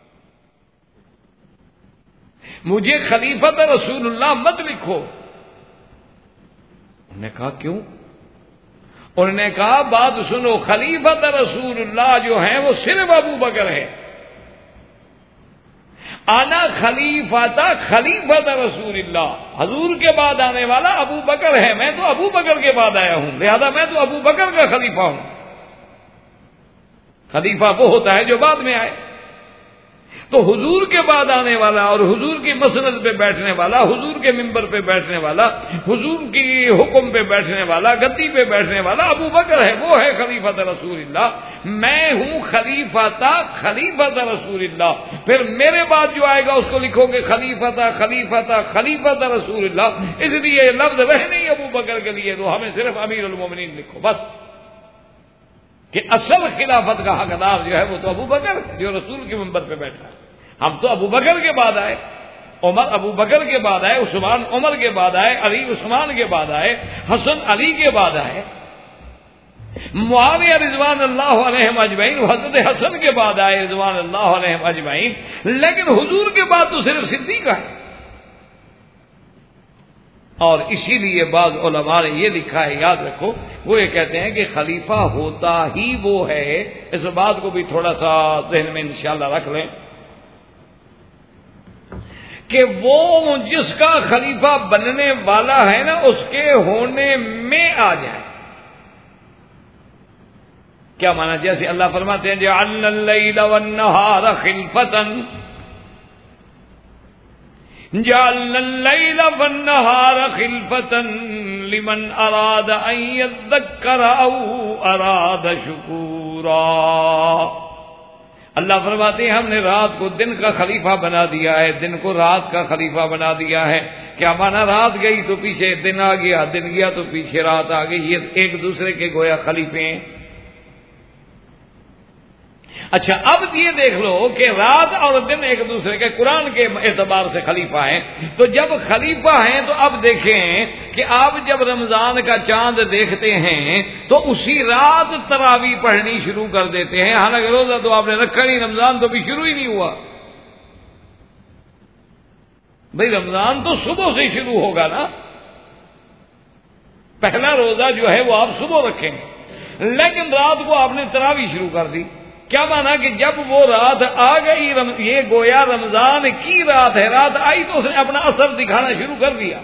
مجھے خلیفۃ رسول اللہ مت لکھو. انہوں نے کہا کیوں؟ انہوں نے کہا بات سنو، خلیفۃ رسول اللہ جو ہیں وہ صرف ابو بکر ہے. آنا خلیفۃ رسول اللہ، حضور کے بعد آنے والا ابو بکر ہے، میں تو ابو بکر کے بعد آیا ہوں، لہذا میں تو ابو بکر کا خلیفہ ہوں. خلیفہ وہ ہوتا ہے جو بعد میں آئے. تو حضور کے بعد آنے والا اور حضور کی مسند پہ بیٹھنے والا، حضور کے ممبر پہ بیٹھنے والا، حضور کی حکم پہ بیٹھنے والا، گدی پہ بیٹھنے والا ابو بکر ہے، وہ ہے خلیفۃ رسول اللہ. میں ہوں خلیفۃ رسول اللہ. پھر میرے بعد جو آئے گا اس کو لکھو گے خلیفۃ رسول اللہ. اس لیے یہ لفظ رہ نہیں ابو بکر کے لیے، تو ہمیں صرف امیر المومنین لکھو بس، کہ اصل خلافت کا حقدار جو ہے وہ تو ابو بکر جو رسول کے منبر پہ بیٹھا ہے. ہم تو ابو بکر کے بعد آئے، عمر ابو بکر کے بعد آئے، عثمان عمر کے بعد آئے، علی عثمان کے بعد آئے، حسن علی کے بعد آئے، معاویہ رضوان اللہ علیہم اجمعین حضرت حسن کے بعد آئے رضوان اللہ علیہم اجمعین. لیکن حضور کے بعد تو صرف صدیق ہے. اور اسی لیے بعض علماء نے یہ لکھا ہے، یاد رکھو، وہ یہ کہتے ہیں کہ خلیفہ ہوتا ہی وہ ہے. اس بات کو بھی تھوڑا سا ذہن میں انشاءاللہ رکھ لیں کہ وہ جس کا خلیفہ بننے والا ہے نا اس کے ہونے میں آ جائے. کیا مانا؟ جیسے اللہ فرماتے ہیں جعلنا اللیل والنہار خلفۃ، جعلنا اللیل والنہار خلفۃ لمن اراد ان یذکر او اراد شکورا. اللہ فرماتے ہیں ہم نے رات کو دن کا خلیفہ بنا دیا ہے، دن کو رات کا خلیفہ بنا دیا ہے. کیا مانا؟ رات گئی تو پیچھے دن آ گیا، دن گیا تو پیچھے رات آ گئی. یہ ایک دوسرے کے گویا خلیفے ہیں. اچھا اب یہ دیکھ لو کہ رات اور دن ایک دوسرے کے قرآن کے اعتبار سے خلیفہ ہیں. تو جب خلیفہ ہیں تو اب دیکھیں کہ آپ جب رمضان کا چاند دیکھتے ہیں تو اسی رات تراویح پڑھنی شروع کر دیتے ہیں، حالانکہ روزہ تو آپ نے رکھا نہیں، رمضان تو بھی شروع ہی نہیں ہوا. بھئی رمضان تو صبح سے شروع ہوگا نا، پہلا روزہ جو ہے وہ آپ صبح رکھیں، لیکن رات کو آپ نے تراویح شروع کر دی. کیا مانا کہ جب وہ رات آ گئی، یہ گویا رمضان کی رات ہے، رات آئی تو اس نے اپنا اثر دکھانا شروع کر دیا.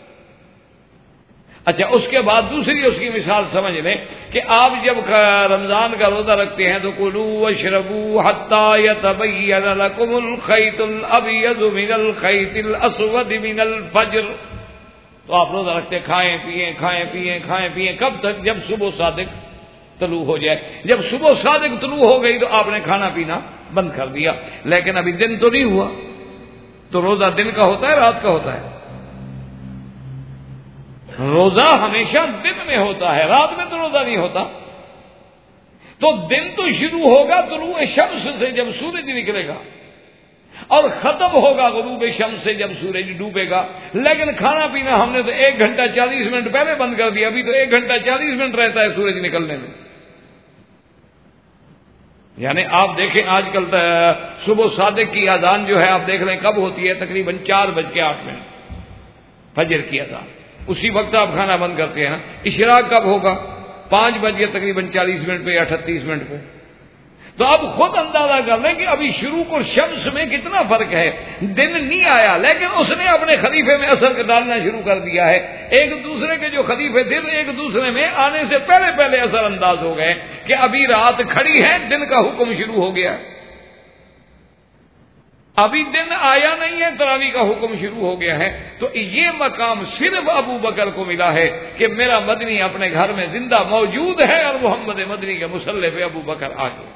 اچھا اس کے بعد دوسری اس کی مثال سمجھ لیں کہ آپ جب رمضان کا روزہ رکھتے ہیں تو کلوا واشربوا حتی یتبین لکم الخیط الابیض من الخیط الاسود من الفجر. تو آپ روزہ رکھتے کھائیں پیئیں کب تک؟ جب صبح صادق طلوع ہو جائے. جب صبح صادق طلوع ہو گئی تو آپ نے کھانا پینا بند کر دیا، لیکن ابھی دن تو نہیں ہوا. تو روزہ دن کا ہوتا ہے رات کا ہوتا ہے؟ روزہ ہمیشہ دن میں ہوتا ہے، رات میں تو روزہ نہیں ہوتا۔ تو دن تو شروع ہوگا طلوع شمس سے جب سورج نکلے گا، اور ختم ہوگا غروب شمس سے جب سورج ڈوبے گا۔ لیکن کھانا پینا ہم نے تو 1 گھنٹہ 40 منٹ پہلے بند کر دیا، ابھی تو 1 گھنٹہ 40 منٹ رہتا ہے سورج نکلنے میں۔ یعنی آپ دیکھیں آج کل صبح صادق کی اذان جو ہے آپ دیکھ لیں کب ہوتی ہے، تقریباً 4:08 فجر کی اذان، اسی وقت آپ کھانا بند کرتے ہیں نا۔ اشراق کب ہوگا؟ 5 بجے تقریباً 40 منٹ پہ یا 38 منٹ پہ۔ تو اب خود اندازہ کر لیں کہ ابھی شروع اور شمس میں کتنا فرق ہے۔ دن نہیں آیا لیکن اس نے اپنے خلیفے میں اثر ڈالنا شروع کر دیا ہے۔ ایک دوسرے کے جو خلیفے تھے تو ایک دوسرے میں آنے سے پہلے پہلے اثر انداز ہو گئے کہ ابھی رات کھڑی ہے، دن کا حکم شروع ہو گیا۔ ابھی دن آیا نہیں ہے، تراویح کا حکم شروع ہو گیا ہے۔ تو یہ مقام صرف ابو بکر کو ملا ہے کہ میرا مدنی اپنے گھر میں زندہ موجود ہے اور محمد مدنی کے مصلی پہ ابو بکر آ گئے۔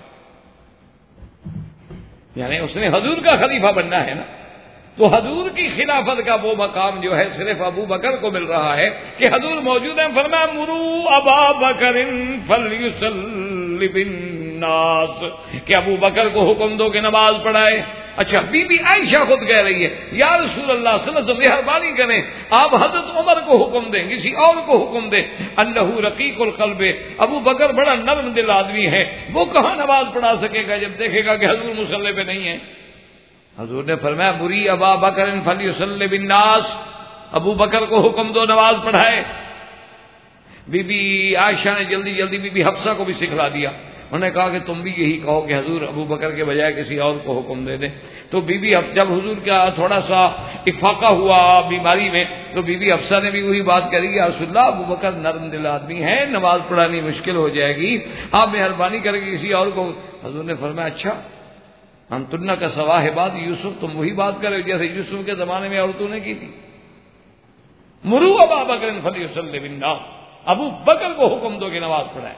یعنی اس نے حضور کا خلیفہ بننا ہے نا، تو حضور کی خلافت کا وہ مقام جو ہے صرف ابو بکر کو مل رہا ہے کہ حضور موجود ہیں۔ فرمایا مرو ابا بکر فلیصلی بالناس، کہ ابو بکر کو حکم دو کہ نماز پڑھائے۔ اچھا، بی بی عائشہ خود کہہ رہی ہے یا رسول اللہ صلی اللہ علیہ وسلم مہربانی کریں آپ حضرت عمر کو حکم دیں، کسی اور کو حکم دیں۔ انہ رقیق القلب، ابو بکر بڑا نرم دل آدمی ہے، وہ کہاں نماز پڑھا سکے گا جب دیکھے گا کہ حضور مصلی پہ نہیں ہے۔ حضور نے فرمایا بری ابا بکر فلیصلی بالناس، ابو بکر کو حکم دو نماز پڑھائے۔ بی بی عائشہ نے جلدی جلدی بی بی حفصہ کو بھی سکھلا دیا، انہوں نے کہا کہ تم بھی یہی کہو کہ حضور ابو بکر کے بجائے کسی اور کو حکم دے دیں۔ تو بی بی جب حضور کا تھوڑا سا افاقہ ہوا بیماری میں تو بی بی حفصہ نے بھی وہی بات کری کہ رسول اللہ ابو بکر نرم دل آدمی ہے، نماز پڑھانی مشکل ہو جائے گی، آپ مہربانی کر کے کسی اور کو۔ حضور نے فرمایا اچھا ہم تنہ کا سوا ہے بات یوسف، تم وہی بات کرے جیسے یوسف کے زمانے میں عورتوں نے کی تھی۔ مرو ابا بکر فلیصلی بالناس، ابو بکر کو حکم دو کہ نماز پڑھائے۔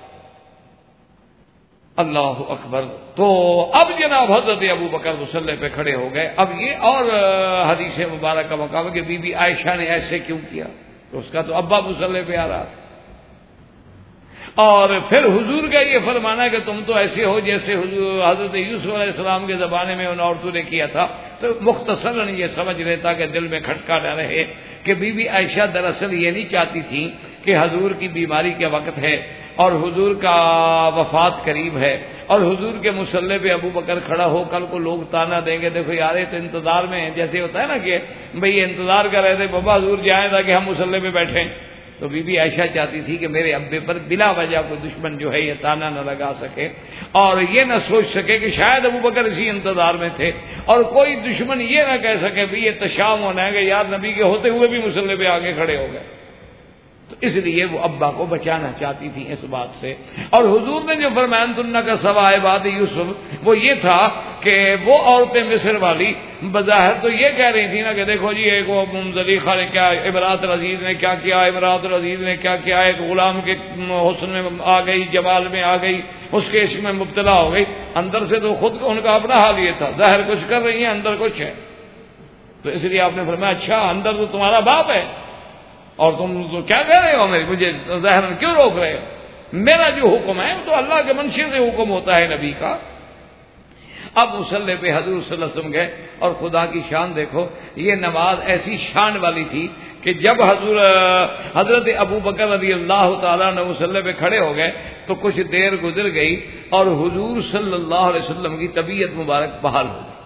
اللہ اکبر۔ تو اب جناب حضرت ابو بکر مصلی پہ کھڑے ہو گئے۔ اب یہ اور حدیث مبارک کا مقام ہے کہ بی بی عائشہ نے ایسے کیوں کیا، تو اس کا تو ابا مصلی پہ آ رہا تھا۔ اور پھر حضور کا یہ فرمانا ہے کہ تم تو ایسے ہو جیسے حضرت یوسف علیہ السلام کے زمانے میں ان عورتوں نے کیا تھا۔ تو مختصراً یہ سمجھ لیتا کہ دل میں کھٹکا نہ رہے کہ بی بی عائشہ دراصل یہ نہیں چاہتی تھی کہ حضور کی بیماری کے وقت ہے اور حضور کا وفات قریب ہے اور حضور کے مصلی پہ ابو بکر کھڑا ہو، کل کو لوگ تانا دیں گے دیکھو یار یہ تو انتظار میں ہے، جیسے ہوتا ہے نا کہ بھئی یہ انتظار کر رہے تھے بابا حضور جائیں تاکہ ہم مصلی پہ بیٹھیں۔ تو بی بی عائشہ چاہتی تھی کہ میرے ابے پر بلا وجہ کوئی دشمن جو ہے یہ تانا نہ لگا سکے اور یہ نہ سوچ سکے کہ شاید ابو بکر اسی انتظار میں تھے، اور کوئی دشمن یہ نہ کہہ سکے بھی یہ تشام ہونا ہے کہ یار نبی کے ہوتے ہوئے بھی مصلی پہ آگے کھڑے ہو گئے۔ تو اس لیے وہ ابا کو بچانا چاہتی تھی اس بات سے۔ اور حضور نے جو فرمایا تنہ کا سوائے بات یوسف، وہ یہ تھا کہ وہ عورتیں مصر والی بظاہر تو یہ کہہ رہی تھی نا کہ دیکھو جی ایک وہ زلیخا نے کیا، امراۃ العزیز نے کیا کیا، امراۃ العزیز نے کیا کیا، ایک غلام کے حسن میں آ گئی، جمال میں آ گئی، اس کے عشق میں مبتلا ہو گئی۔ اندر سے تو خود ان کا اپنا حال یہ تھا، ظاہر کچھ کر رہی ہیں اندر کچھ ہے۔ تو اس لیے آپ نے فرمایا اچھا اندر تو تمہارا باپ ہے اور تم تو کیا کہہ رہے ہو، مجھے ظاہر کیوں روک رہے ہو؟ میرا جو حکم ہے وہ تو اللہ کے منشے سے حکم ہوتا ہے نبی کا۔ اب مصلی پہ حضور صلی اللہ علیہ وسلم گئے اور خدا کی شان دیکھو، یہ نماز ایسی شان والی تھی کہ جب حضرت ابو بکر رضی اللہ تعالیٰ نے مصلی پہ کھڑے ہو گئے تو کچھ دیر گزر گئی اور حضور صلی اللہ علیہ وسلم کی طبیعت مبارک بحال ہو گئی۔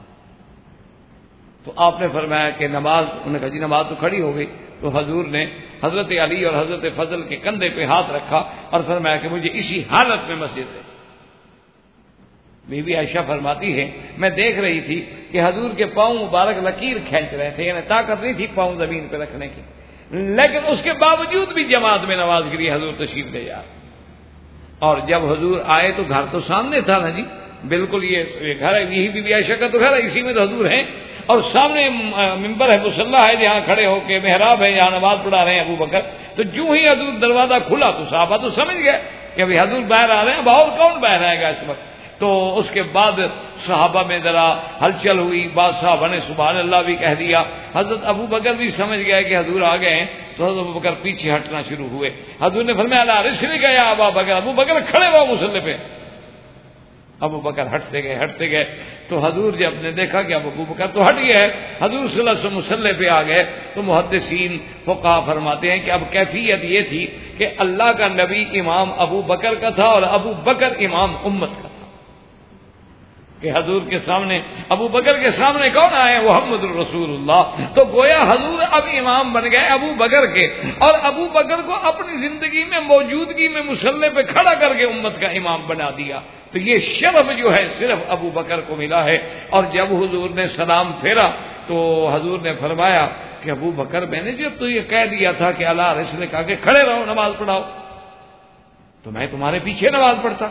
تو آپ نے فرمایا کہ نماز، انہوں نے کہا جی نماز تو کھڑی ہو گئی۔ تو حضور نے حضرت علی اور حضرت فضل کے کندھے پہ ہاتھ رکھا اور فرمایا کہ مجھے اسی حالت میں مسجد ہے۔ بی بی عائشہ فرماتی ہے میں دیکھ رہی تھی کہ حضور کے پاؤں مبارک لکیر کھینچ رہے تھے، یعنی طاقت نہیں تھی پاؤں زمین پہ رکھنے کی، لیکن اس کے باوجود بھی جماعت میں نماز کے لیے حضور تشریف لے جا۔ اور جب حضور آئے تو گھر تو سامنے تھا نا جی، بالکل یہ گھر ہے، یہی بی بی عائشہ کا تو گھر ہے، اسی میں تو حضور ہیں، اور سامنے ممبر ہے، مصلی ہے جہاں کھڑے ہو کے، محراب ہے جہاں نماز پڑھا رہے ہیں ابو بکر۔ تو جو ہی حضور دروازہ کھلا تو صحابہ تو سمجھ گئے کہ ابھی حضور باہر آ رہے ہیں، اب اور کون باہر آئے گا اس وقت۔ تو اس کے بعد صحابہ میں ذرا ہلچل ہوئی، بعض صحابہ نے سبحان اللہ بھی کہہ دیا، حضرت ابو بکر بھی سمجھ گئے کہ حضور آ گئے ہیں، تو حضرت ابو بکر پیچھے ہٹنا شروع ہوئے۔ حضور نے فرمایا لا رسلک یا ابا بکر، ابو بکر کھڑے ہو مصلی پہ۔ ابو بکر ہٹتے گئے تو حضور جب نے دیکھا کہ اب ابو بکر تو ہٹ گیا ہے، حضور صلی اللہ علیہ وسلم مصلی پہ آ گئے، تو محدثین فقہا فرماتے ہیں کہ اب کیفیت یہ تھی کہ اللہ کا نبی امام ابو بکر کا تھا اور ابو بکر امام امت کا تھا، کہ حضور کے سامنے ابو بکر کے سامنے کون آئے؟ محمد الرسول اللہ۔ تو گویا حضور اب امام بن گئے ابو بکر کے، اور ابو بکر کو اپنی زندگی میں موجودگی میں مصلی پہ کھڑا کر کے امت کا امام بنا دیا۔ تو یہ شرف جو ہے صرف ابو بکر کو ملا ہے۔ اور جب حضور نے سلام پھیرا تو حضور نے فرمایا کہ ابو بکر میں نے جو تو یہ کہہ دیا تھا کہ اللہ رسول نے کہا کہ کھڑے رہو نماز پڑھاؤ، تو میں تمہارے پیچھے نماز پڑھتا۔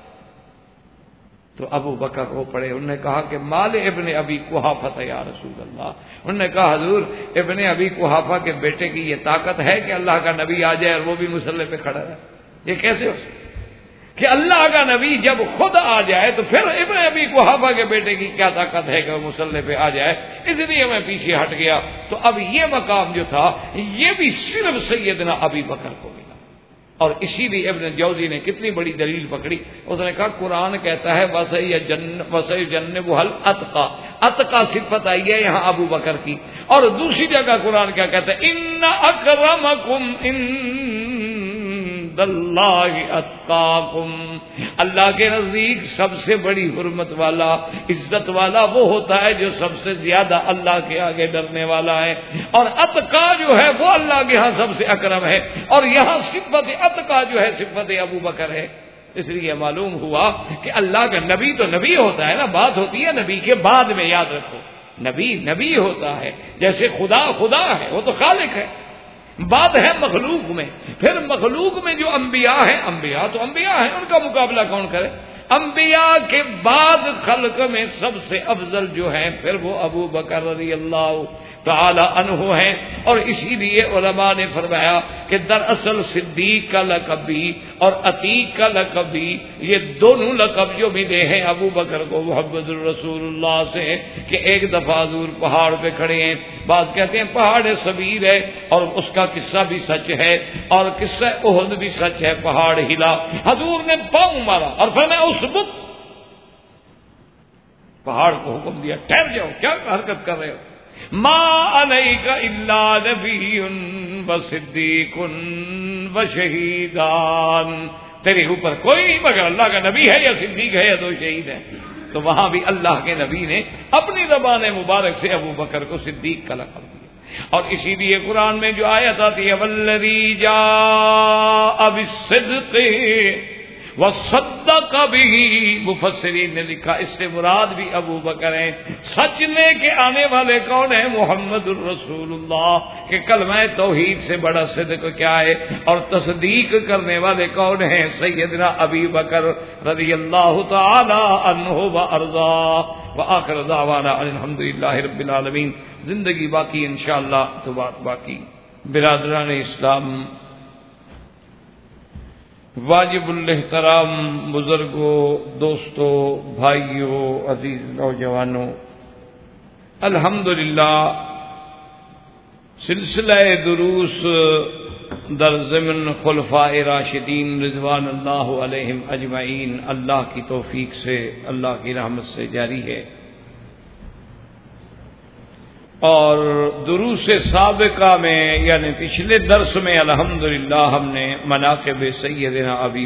تو ابو بکر رو پڑے، انہوں نے کہا کہ مال ابن ابی قحافہ یا رسول اللہ، انہوں نے کہا حضور ابن ابی قحافہ کے بیٹے کی یہ طاقت ہے کہ اللہ کا نبی آ جائے اور وہ بھی مصلی پہ کھڑا رہے؟ یہ کیسے ہو سکتا کہ اللہ کا نبی جب خود آ جائے تو پھر ابن ابی قحافہ کے بیٹے کی کیا طاقت ہے کہ وہ مصلی پہ آ جائے؟ اس لیے میں پیچھے ہٹ گیا۔ تو اب یہ مقام جو تھا یہ بھی صرف سیدنا ابی بکر کو ملا، اور اسی لیے ابن جوزی نے کتنی بڑی دلیل پکڑی، اس نے کہا قرآن کہتا ہے وَسَيُجَنَّبُهَا الْأَتْقَى، اتقى صفت آئی ہے یہاں ابو بکر کی، اور دوسری جگہ قرآن کیا کہتا ہے ان اکرمکم عند اللہ اتقاکم، اللہ کے نزدیک سب سے بڑی حرمت والا عزت والا وہ ہوتا ہے جو سب سے زیادہ اللہ کے آگے ڈرنے والا ہے، اور اتقا جو ہے وہ اللہ کے ہاں سب سے اکرم ہے، اور یہاں صفت اتقا جو ہے صفت ابو بکر ہے۔ اس لیے معلوم ہوا کہ اللہ کا نبی تو نبی ہوتا ہے نا، بات ہوتی ہے نبی کے بعد میں، یاد رکھو نبی نبی ہوتا ہے، جیسے خدا خدا ہے، وہ تو خالق ہے، بات ہے مخلوق میں، پھر مخلوق میں جو انبیاء ہیں، انبیاء تو انبیاء ہیں، ان کا مقابلہ کون کرے؟ انبیاء کے بعد خلق میں سب سے افضل جو ہیں پھر وہ ابو بکر رضی اللہ تعالی عنہ ہیں۔ اور اسی لیے علماء نے فرمایا کہ دراصل صدیق کا لقب بھی اور عتیق کا لقب بھی، یہ دونوں لقب جو ملے ہیں ابو بکر کو محمد الرسول اللہ سے، کہ ایک دفعہ حضور پہاڑ پہ کھڑے ہیں، بعض کہتے ہیں پہاڑ صبیر ہے، اور اس کا قصہ بھی سچ ہے، اور قصہ احد بھی سچ ہے، پہاڑ ہلا، حضور نے پاؤں مارا اور فرمایا اسبت، پہاڑ کو حکم دیا ٹھہر جاؤ، کیا حرکت کر رہے ہو؟ ما علیک الا نبی وصدیق وشہیدان، تیرے اوپر کوئی نہیں مگر اللہ کا نبی ہے یا صدیق ہے یا دو شہید ہیں۔ تو وہاں بھی اللہ کے نبی نے اپنی زبان مبارک سے ابو بکر کو صدیق کا لقب دیا۔ اور اسی لیے قرآن میں جو آیت آتی ہے والذی جاء بالصدق وصدق به، مفسرین نے لکھا اس سے مراد بھی ابو بکر ہیں۔ سچ لے کے آنے والے کون ہیں؟ محمد الرسول اللہ، کہ کلمہ توحید سے بڑا صدق کیا ہے، اور تصدیق کرنے والے کون ہیں؟ سیدنا ابی بکر رضی اللہ تعالی عنہ وارضاہ۔ وآخر دعوانا الحمدللہ رب العالمین۔ زندگی باقی انشاءاللہ تو بات باقی۔ برادران اسلام، واجب الاحترام بزرگوں، دوستوں، بھائیوں، عزیز نوجوانوں، الحمدللہ سلسلہ دروس در ضمن خلفاء راشدین رضوان اللہ علیہم اجمعین اللہ کی توفیق سے، اللہ کی رحمت سے جاری ہے، اور دروس سابقہ میں یعنی پچھلے درس میں الحمدللہ ہم نے مناقب سیدنا ابی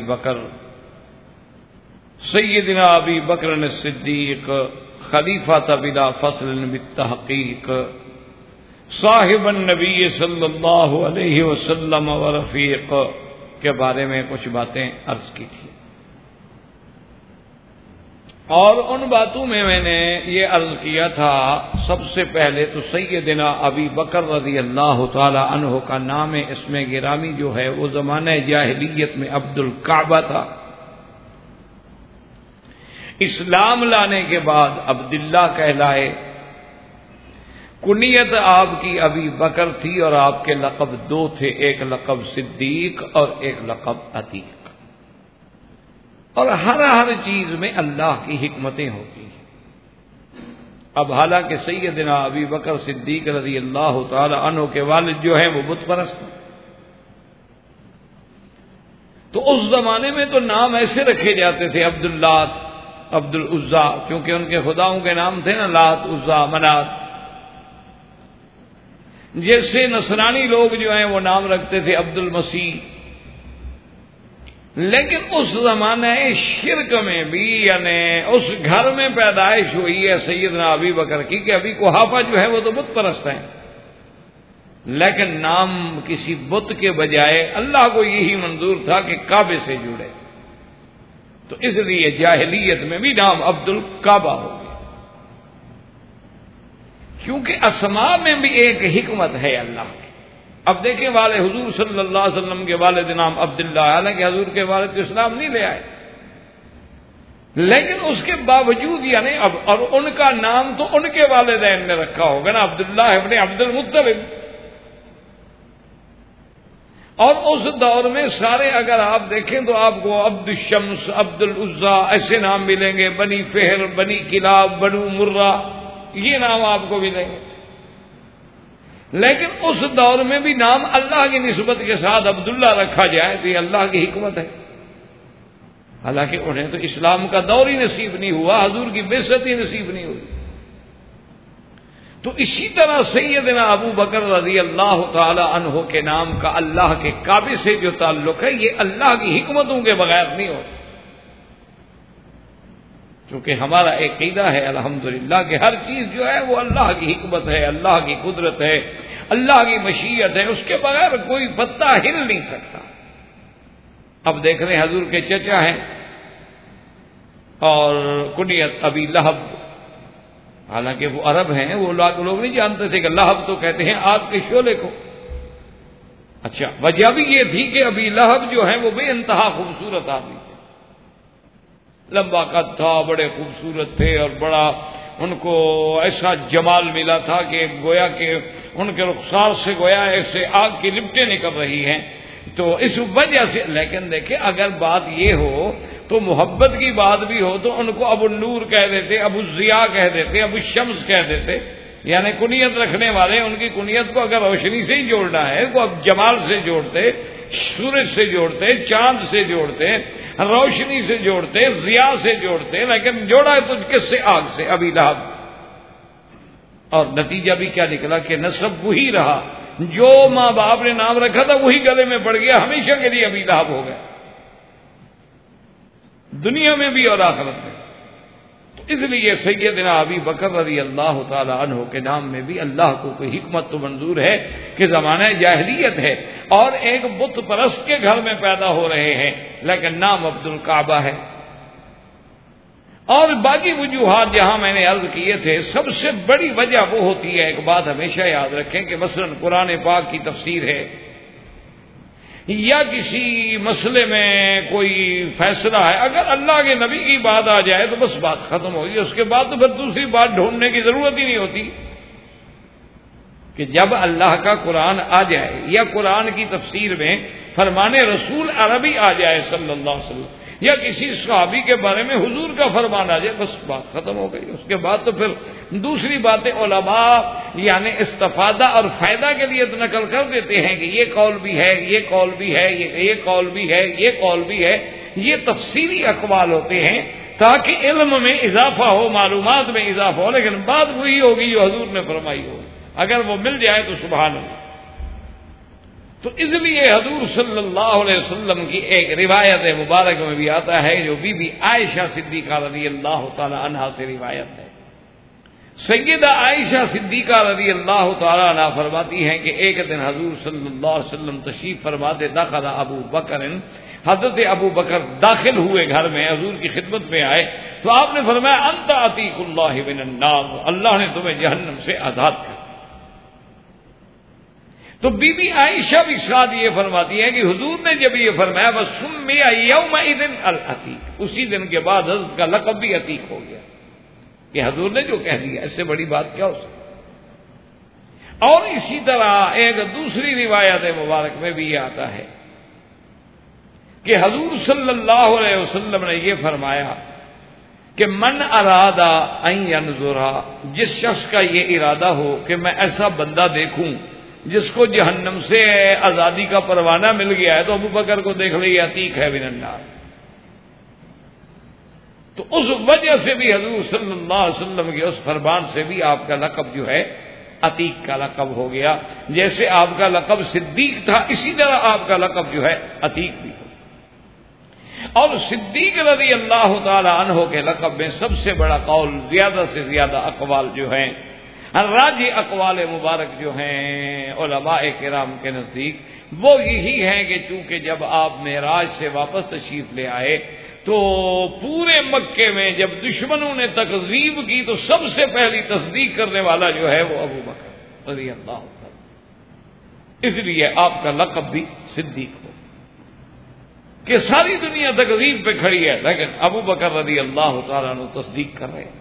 بکر الصدیق خلیفہ بلا فصل بالتحقیق صاحب النبی صلی اللہ علیہ وسلم ورفیق کے بارے میں کچھ باتیں عرض کی تھی، اور ان باتوں میں نے یہ عرض کیا تھا سب سے پہلے تو سیدنا ابی بکر رضی اللہ تعالی عنہ کا نام اسم گرامی جو ہے وہ زمانہ جاہلیت میں عبد الکعبہ تھا، اسلام لانے کے بعد عبداللہ کہلائے، کنیت آپ کی ابی بکر تھی، اور آپ کے لقب دو تھے، ایک لقب صدیق اور ایک لقب عتیق۔ اور ہر چیز میں اللہ کی حکمتیں ہوتی ہیں۔ اب حالانکہ سیدنا ابی بکر صدیق رضی اللہ تعالی عنہ کے والد جو ہیں وہ بت پرست ہیں، تو اس زمانے میں تو نام ایسے رکھے جاتے تھے عبداللہ، عبد العزا، کیونکہ ان کے خداؤں کے نام تھے نا، لات، عزا، منات۔ جیسے نصرانی لوگ جو ہیں وہ نام رکھتے تھے عبد المسیح۔ لیکن اس زمانے شرک میں بھی، یعنی اس گھر میں پیدائش ہوئی ہے سیدنا ابی بکر کی کہ ابی قحافہ جو ہے وہ تو بت پرست ہیں، لیکن نام کسی بت کے بجائے اللہ کو یہی منظور تھا کہ کعبے سے جڑے، تو اس لیے جاہلیت میں بھی نام عبد الکعبہ ہو گیا، کیونکہ اسماء میں بھی ایک حکمت ہے اللہ کی۔ اب دیکھیں والے حضور صلی اللہ علیہ وسلم کے والد نام عبداللہ، حالانکہ حضور کے والد اسلام نہیں لے آئے، لیکن اس کے باوجود یعنی اب اور ان کا نام تو ان کے والدین نے رکھا ہوگا نا، عبداللہ ابن عبد المطلب۔ اور اس دور میں سارے اگر آپ دیکھیں تو آپ کو عبد الشمس، عبد العزا ایسے نام ملیں گے، بنی فہر، بنی کلاب، بنو مرہ، یہ نام آپ کو ملیں گے۔ لیکن اس دور میں بھی نام اللہ کی نسبت کے ساتھ عبداللہ رکھا جائے تو یہ اللہ کی حکمت ہے، حالانکہ انہیں تو اسلام کا دور ہی نصیب نہیں ہوا، حضور کی بعثت ہی نصیب نہیں ہوئی۔ تو اسی طرح سیدنا ابو بکر رضی اللہ تعالی عنہ کے نام کا اللہ کے کعبے سے جو تعلق ہے، یہ اللہ کی حکمتوں کے بغیر نہیں ہوتا، کیونکہ ہمارا ایک عقیدہ ہے الحمدللہ کہ ہر چیز جو ہے وہ اللہ کی حکمت ہے، اللہ کی قدرت ہے، اللہ کی مشیت ہے، اس کے بغیر کوئی پتہ ہل نہیں سکتا۔ اب دیکھ رہے ہیں حضور کے چچا ہیں اور کنیت ابی لہب، حالانکہ وہ عرب ہیں، وہ لوگ نہیں جانتے تھے کہ لہب تو کہتے ہیں آگ کے شعلے کو۔ اچھا، وجہ بھی یہ تھی کہ ابی لہب جو ہیں وہ بے انتہا خوبصورت آدمی تھے، لمبا قد تھا، بڑے خوبصورت تھے، اور بڑا ان کو ایسا جمال ملا تھا کہ گویا کہ ان کے رخسار سے گویا ایسے آگ کی لپٹیں نکل رہی ہیں۔ تو اس وجہ سے، لیکن دیکھیں اگر بات یہ ہو تو محبت کی بات بھی ہو تو ان کو ابو النور کہہ دیتے، ابو الضیاء کہہ دیتے، ابو الشمس کہہ دیتے، یعنی کنیت رکھنے والے ان کی کنیت کو اگر روشنی سے ہی جوڑنا ہے تو اب جمال سے جوڑتے، سورج سے جوڑتے، چاند سے جوڑتے، روشنی سے جوڑتے، ضیاء سے جوڑتے، لیکن جوڑا ہے تو کس سے؟ آگ سے، ابی لہب۔ اور نتیجہ بھی کیا نکلا کہ نسب وہی رہا، جو ماں باپ نے نام رکھا تھا وہی گلے میں پڑ گیا، ہمیشہ کے لیے ابی لہب ہو گیا، دنیا میں بھی اور آخرت میں۔ تو اس لیے سیدنا ابی بکر رضی اللہ تعالی عنہ کے نام میں بھی اللہ کو کوئی حکمت تو منظور ہے کہ زمانہ جاہلیت ہے اور ایک بت پرست کے گھر میں پیدا ہو رہے ہیں، لیکن نام عبد الکعبہ ہے۔ اور باقی وجوہات جہاں میں نے عرض کیے تھے، سب سے بڑی وجہ وہ ہوتی ہے، ایک بات ہمیشہ یاد رکھیں کہ مثلا قرآن پاک کی تفسیر ہے یا کسی مسئلے میں کوئی فیصلہ ہے، اگر اللہ کے نبی کی بات آ جائے تو بس بات ختم ہوگی، اس کے بعد تو پھر دوسری بات ڈھونڈنے کی ضرورت ہی نہیں ہوتی۔ کہ جب اللہ کا قرآن آ جائے یا قرآن کی تفسیر میں فرمان رسول عربی آ جائے صلی اللہ علیہ وسلم، یا کسی صحابی کے بارے میں حضور کا فرمان آ جائے، بس بات ختم ہو گئی، اس کے بعد تو پھر دوسری باتیں علماء یعنی استفادہ اور فائدہ کے لیے تو نقل کر دیتے ہیں کہ یہ قول بھی ہے، یہ قول بھی ہے، یہ قول بھی ہے، یہ قول بھی ہے، یہ تفصیلی اقوال ہوتے ہیں تاکہ علم میں اضافہ ہو، معلومات میں اضافہ ہو، لیکن بات وہی ہوگی جو حضور نے فرمائی ہو، اگر وہ مل جائے تو سبحان اللہ۔ تو اس لیے حضور صلی اللہ علیہ وسلم کی ایک روایت مبارک میں بھی آتا ہے جو بی بی عائشہ صدیقہ رضی اللہ تعالی عنہا سے روایت ہے۔ سیدہ عائشہ صدیقہ رضی اللہ تعالی عنہا فرماتی ہیں کہ ایک دن حضور صلی اللہ علیہ وسلم تشریف فرماتے، دخل ابو بکر، حضرت ابو بکر داخل ہوئے گھر میں، حضور کی خدمت میں آئے تو آپ نے فرمایا انت عتیق اللہ من النار، اللہ نے تمہیں جہنم سے آزاد کر۔ تو بی بی عائشہ بھی ساتھ یہ فرماتی ہے کہ حضور نے جب یہ فرمایا بس سمی یومئذ العتیق، اسی دن کے بعد حضرت کا لقب بھی عتیق ہو گیا کہ حضور نے جو کہہ دیا، اس سے بڑی بات کیا ہو سکتی۔ اور اسی طرح ایک دوسری روایت مبارک میں بھی یہ آتا ہے کہ حضور صلی اللہ علیہ وسلم نے یہ فرمایا کہ من ارادہ ان ینظرا، جس شخص کا یہ ارادہ ہو کہ میں ایسا بندہ دیکھوں جس کو جہنم سے آزادی کا پروانہ مل گیا ہے، تو ابو بکر کو دیکھ لے، یہ عتیق ہے من النار۔ تو اس وجہ سے بھی حضور صلی اللہ علیہ وسلم کے اس فرمان سے بھی آپ کا لقب جو ہے عتیق کا لقب ہو گیا۔ جیسے آپ کا لقب صدیق تھا، اسی طرح آپ کا لقب جو ہے عتیق بھی ہو۔ اور صدیق رضی اللہ تعالی عنہ کے لقب میں سب سے بڑا قول، زیادہ سے زیادہ اقوال جو ہیں، راجی اقوال مبارک جو ہیں علماء کرام کے نزدیک، وہ یہی ہیں کہ چونکہ جب آپ معراج سے واپس تشریف لے آئے تو پورے مکے میں جب دشمنوں نے تکذیب کی تو سب سے پہلی تصدیق کرنے والا جو ہے وہ ابو بکر رضی اللہ عنہ، اس لیے آپ کا لقب بھی صدیق ہو کہ ساری دنیا تکذیب پہ کھڑی ہے لیکن ابو بکر رضی اللہ تعالیٰ عنہ تصدیق کر رہے ہیں۔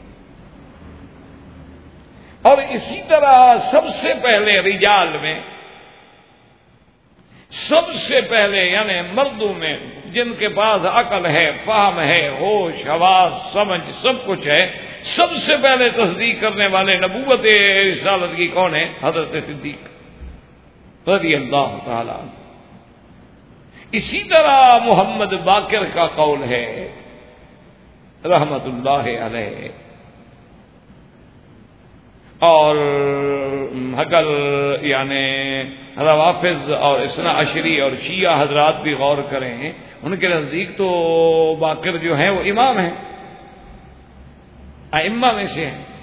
اور اسی طرح سب سے پہلے رجال میں، سب سے پہلے یعنی مردوں میں جن کے پاس عقل ہے، فہم ہے، ہوش، حواس، سمجھ سب کچھ ہے، سب سے پہلے تصدیق کرنے والے نبوت رسالت کی کون ہے؟ حضرت صدیق رضی اللہ تعالی عنہ۔ اسی طرح محمد باقر کا قول ہے رحمت اللہ علیہ، اور اگر یعنی روافض اور اثنا عشری اور شیعہ حضرات بھی غور کریں، ان کے نزدیک تو باقر جو ہیں وہ امام ہیں، ائمہ میں سے ہیں،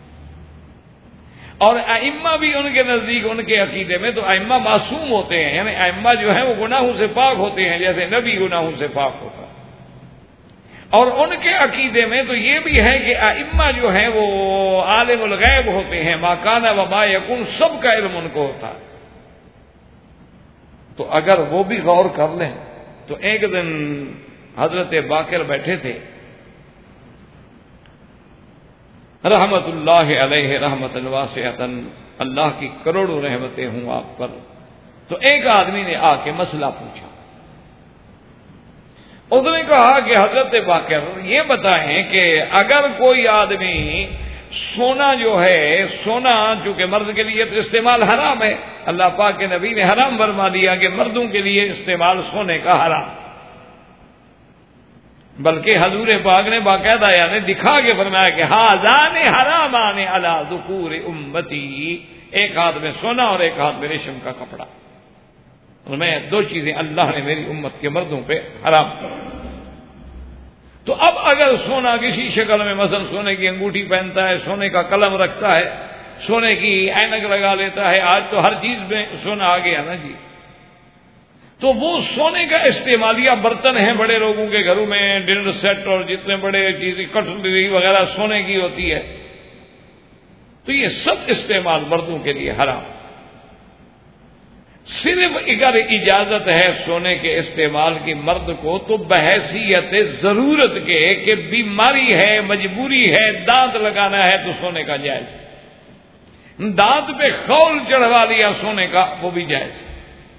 اور ائمہ بھی ان کے نزدیک، ان کے عقیدے میں تو ائمہ معصوم ہوتے ہیں، یعنی ائمہ جو ہیں وہ گناہوں سے پاک ہوتے ہیں جیسے نبی گناہوں سے پاک ہوتا ہے۔ اور ان کے عقیدے میں تو یہ بھی ہے کہ ائمہ جو ہیں وہ عالم الغیب ہوتے ہیں، ما کان و ما یکون، سب کا علم ان کو ہوتا ہے۔ تو اگر وہ بھی غور کر لیں تو ایک دن حضرت باقر بیٹھے تھے رحمت اللہ علیہ رحمت واسعۃ، اللہ کی کروڑوں رحمتیں ہوں آپ پر۔ تو ایک آدمی نے آ کے مسئلہ پوچھا، اس نے کہا کہ حضرت باقر یہ بتائیں کہ اگر کوئی آدمی سونا جو ہے، سونا چونکہ مرد کے لیے تو استعمال حرام ہے، اللہ پاک کے نبی نے حرام فرما دیا کہ مردوں کے لیے استعمال سونے کا حرام، بلکہ حضور پاک نے باقاعدہ یعنی دکھا کے فرمایا کہ ہذان حرامان علی ذکور امتی، ایک ہاتھ میں سونا اور ایک ہاتھ میں ریشم کا کپڑا، میں دو چیزیں اللہ نے میری امت کے مردوں پہ حرام کر۔ تو اب اگر سونا کسی شکل میں مثلا سونے کی انگوٹھی پہنتا ہے، سونے کا قلم رکھتا ہے، سونے کی اینک لگا لیتا ہے، آج تو ہر چیز میں سونا آ گیا نا جی، تو وہ سونے کا استعمالیہ برتن ہیں بڑے لوگوں کے گھروں میں، ڈنر سیٹ اور جتنے بڑے چیزیں کٹلری وغیرہ سونے کی ہوتی ہے، تو یہ سب استعمال مردوں کے لیے حرام۔ صرف اگر اجازت ہے سونے کے استعمال کی مرد کو تو بحیثیت ضرورت کے کہ بیماری ہے، مجبوری ہے، دانت لگانا ہے تو سونے کا جائز ہے، دانت پہ خول چڑھوا لیا سونے کا وہ بھی جائز ہے،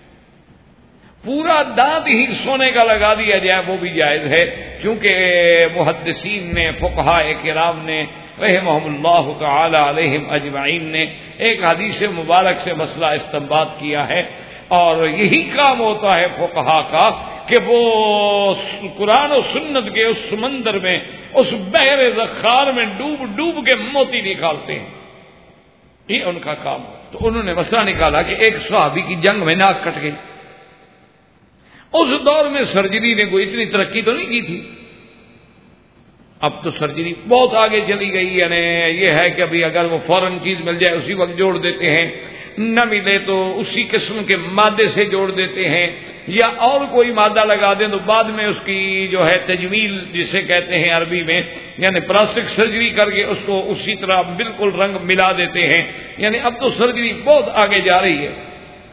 پورا دانت ہی سونے کا لگا دیا جائے وہ بھی جائز ہے، کیونکہ محدثین نے، فقہاء کرام نے رحمہم اللہ تعالی علیہم اجمعین نے ایک حدیث مبارک سے مسئلہ استنباط کیا ہے، اور یہی کام ہوتا ہے فقہاء کا کہ وہ قرآن و سنت کے اس سمندر میں، اس بحر ذخار میں ڈوب ڈوب کے موتی نکالتے ہیں، یہ ان کا کام ہے۔ تو انہوں نے مسئلہ نکالا کہ ایک صحابی کی جنگ میں ناک کٹ گئی، اس دور میں سرجری نے کوئی اتنی ترقی تو نہیں کی تھی، اب تو سرجری بہت آگے چلی گئی، یعنی یہ ہے کہ ابھی اگر وہ فوراً چیز مل جائے اسی وقت جوڑ دیتے ہیں، نہ ملے تو اسی قسم کے مادے سے جوڑ دیتے ہیں، یا اور کوئی مادہ لگا دیں تو بعد میں اس کی جو ہے تجمیل جسے کہتے ہیں عربی میں، یعنی پلاسٹک سرجری کر کے اس کو اسی طرح بالکل رنگ ملا دیتے ہیں، یعنی اب تو سرجری بہت آگے جا رہی ہے،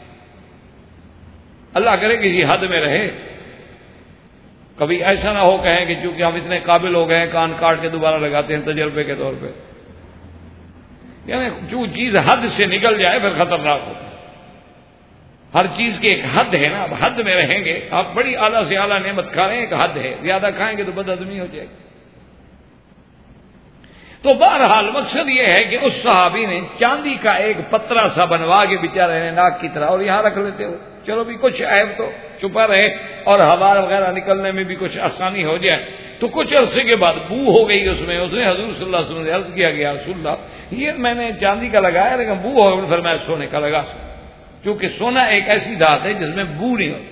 اللہ کرے کسی حد میں رہے، کبھی ایسا نہ ہو کہیں کہ چونکہ ہم اتنے قابل ہو گئے ہیں کان کاٹ کے دوبارہ لگاتے ہیں تجربے کے طور پہ، یعنی جو چیز حد سے نکل جائے پھر خطرناک ہوتا ہے۔ ہر چیز کی ایک حد ہے نا، اب حد میں رہیں گے. آپ بڑی اعلیٰ سے اعلیٰ نعمت کھا رہے ہیں، ایک حد ہے، زیادہ کھائیں گے تو بد ہضمی ہو جائے گی. تو بہرحال مقصد یہ ہے کہ اس صحابی نے چاندی کا ایک پترا سا بنوا کے بیچارے نے ناک کی طرح اور یہاں رکھ لیتے ہو، چلو بھی کچھ عیب تو چھپا رہے اور ہوا وغیرہ نکلنے میں بھی کچھ آسانی ہو جائے. تو کچھ عرصے کے بعد بو ہو گئی اس میں. اس نے حضور صلی اللہ علیہ وسلم سے عرض کیا گیا رسول اللہ یہ میں نے چاندی کا لگایا لیکن بو ہو گئی. فرمایا سونے کا لگا، کیونکہ سونا ایک ایسی دھات ہے جس میں بو نہیں ہوتی،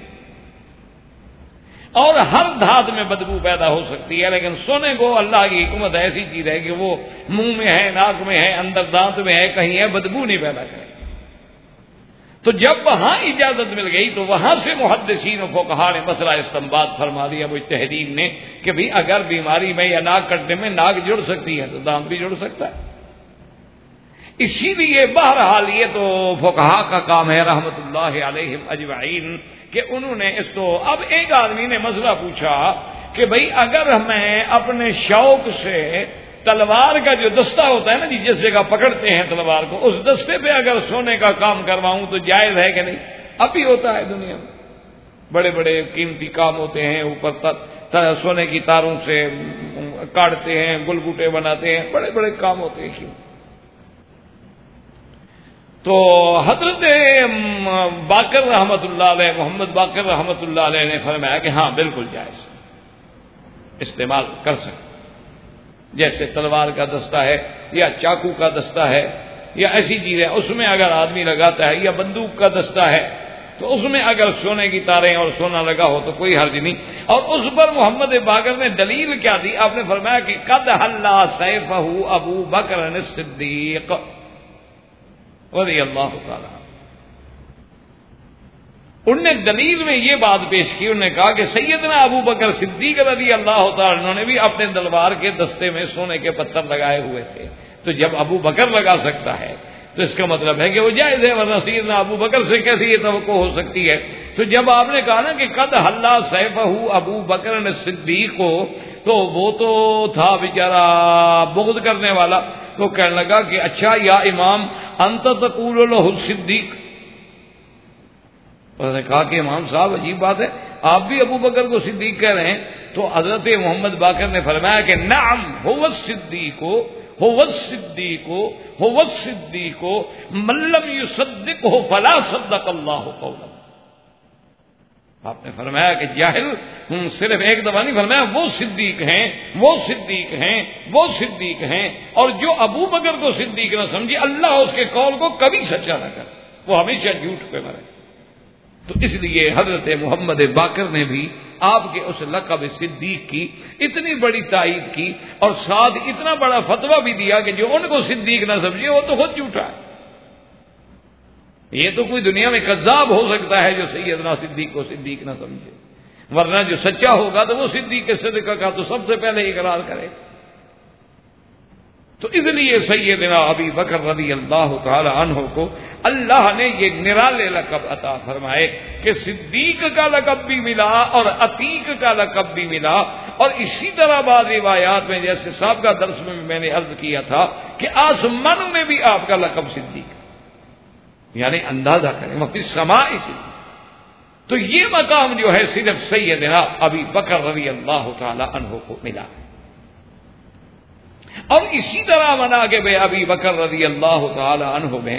اور ہر دھات میں بدبو پیدا ہو سکتی ہے، لیکن سونے کو اللہ کی حکمت ایسی چیز ہے کہ وہ منہ میں ہے، ناک میں ہے، اندر دانت میں ہے، کہیں ہے، بدبو نہیں پیدا کرے. تو جب وہاں اجازت مل گئی تو وہاں سے محدثین و فقہا نے مسئلہ استنباط فرما دیا مجتہدین نے کہ بھی اگر بیماری میں یا ناک کٹنے میں ناک جڑ سکتی ہے تو دانت بھی جڑ سکتا ہے. اسی لیے بہرحال یہ تو فقہا کا کام ہے رحمت اللہ علیہم اجمعین کہ انہوں نے اس کو. اب ایک آدمی نے مسئلہ پوچھا کہ بھئی اگر میں اپنے شوق سے تلوار کا جو دستہ ہوتا ہے نا جی، جس جگہ پکڑتے ہیں تلوار کو، اس دستے پہ اگر سونے کا کام کرواؤں تو جائز ہے کہ نہیں؟ اب بھی ہوتا ہے دنیا میں، بڑے بڑے قیمتی کام ہوتے ہیں، اوپر سونے کی تاروں سے کاٹتے ہیں، گل بوٹے بناتے ہیں، بڑے بڑے کام ہوتے ہیں. کیوں؟ تو حضرت باقر رحمت اللہ علیہ، محمد باقر رحمت اللہ علیہ نے فرمایا کہ ہاں بالکل جائز، استعمال کر سکتے. جیسے تلوار کا دستہ ہے یا چاقو کا دستہ ہے یا ایسی چیز ہے، اس میں اگر آدمی لگاتا ہے، یا بندوق کا دستہ ہے تو اس میں اگر سونے کی تاریں اور سونا لگا ہو تو کوئی حرج نہیں. اور اس پر محمد باقر نے دلیل کیا دی؟ آپ نے فرمایا کہ قد حلا سیفہ ابو بکر الصدیق رضی اللہ تعالی. انہوں نے دلیل میں یہ بات پیش کی، انہوں نے کہا کہ سیدنا ابو بکر صدیق رضی اللہ تعالی انہوں نے بھی اپنے تلوار کے دستے میں سونے کے پتھر لگائے ہوئے تھے. تو جب ابو بکر لگا سکتا ہے تو اس کا مطلب ہے کہ وہ جائز ہے، ورنہ سیدنا ابو بکر سے کیسی یہ توقع ہو سکتی ہے؟ تو جب آپ نے کہا نا کہ قد حلا سیفہ ابو بکر صدیق کو، تو وہ تو تھا بیچارہ بغض کرنے والا، تو کہنے لگا کہ اچھا یا امام انت تقول له الصدیق. انہوں نے کہا کہ امام صاحب عجیب بات ہے، آپ بھی ابو بکر کو صدیق کہہ رہے ہیں. تو حضرت محمد باقر نے فرمایا کہ نعم هو الصدیق هو الصدیق هو الصدیق من لم يصدقه فلا صدق الله قوله. آپ نے فرمایا کہ جاہل صرف ایک دفعہ نہیں فرمایا، وہ صدیق ہیں، وہ صدیق ہیں، وہ صدیق ہیں، اور جو ابو بکر کو صدیق نہ سمجھے اللہ اس کے قول کو کبھی سچا نہ کر، وہ ہمیشہ جھوٹ پہ مرے. تو اس لیے حضرت محمد باقر نے بھی آپ کے اس لقب صدیق کی اتنی بڑی تائید کی اور ساتھ اتنا بڑا فتویٰ بھی دیا کہ جو ان کو صدیق نہ سمجھے وہ تو خود جھوٹا ہے. یہ تو کوئی دنیا میں کذاب ہو سکتا ہے جو سیدنا صدیق کو صدیق نہ سمجھے، ورنہ جو سچا ہوگا تو وہ صدیق کے صدقہ کا تو سب سے پہلے اقرار کرے. تو اس لیے سیدنا ابی بکر رضی اللہ تعالی عنہ کو اللہ نے یہ نرالے لقب عطا فرمائے کہ صدیق کا لقب بھی ملا اور عتیق کا لقب بھی ملا. اور اسی طرح بعض روایات میں جیسے سابقہ درس میں نے عرض کیا تھا کہ آسمان میں بھی آپ کا لقب صدیق، یعنی اندازہ کریں وہ کس سماء صدیق. تو یہ مقام جو ہے صرف سیدنا ابی بکر رضی اللہ تعالی عنہ کو ملا. اور اسی طرح مناقب ابی بکر رضی اللہ تعالی عنہ میں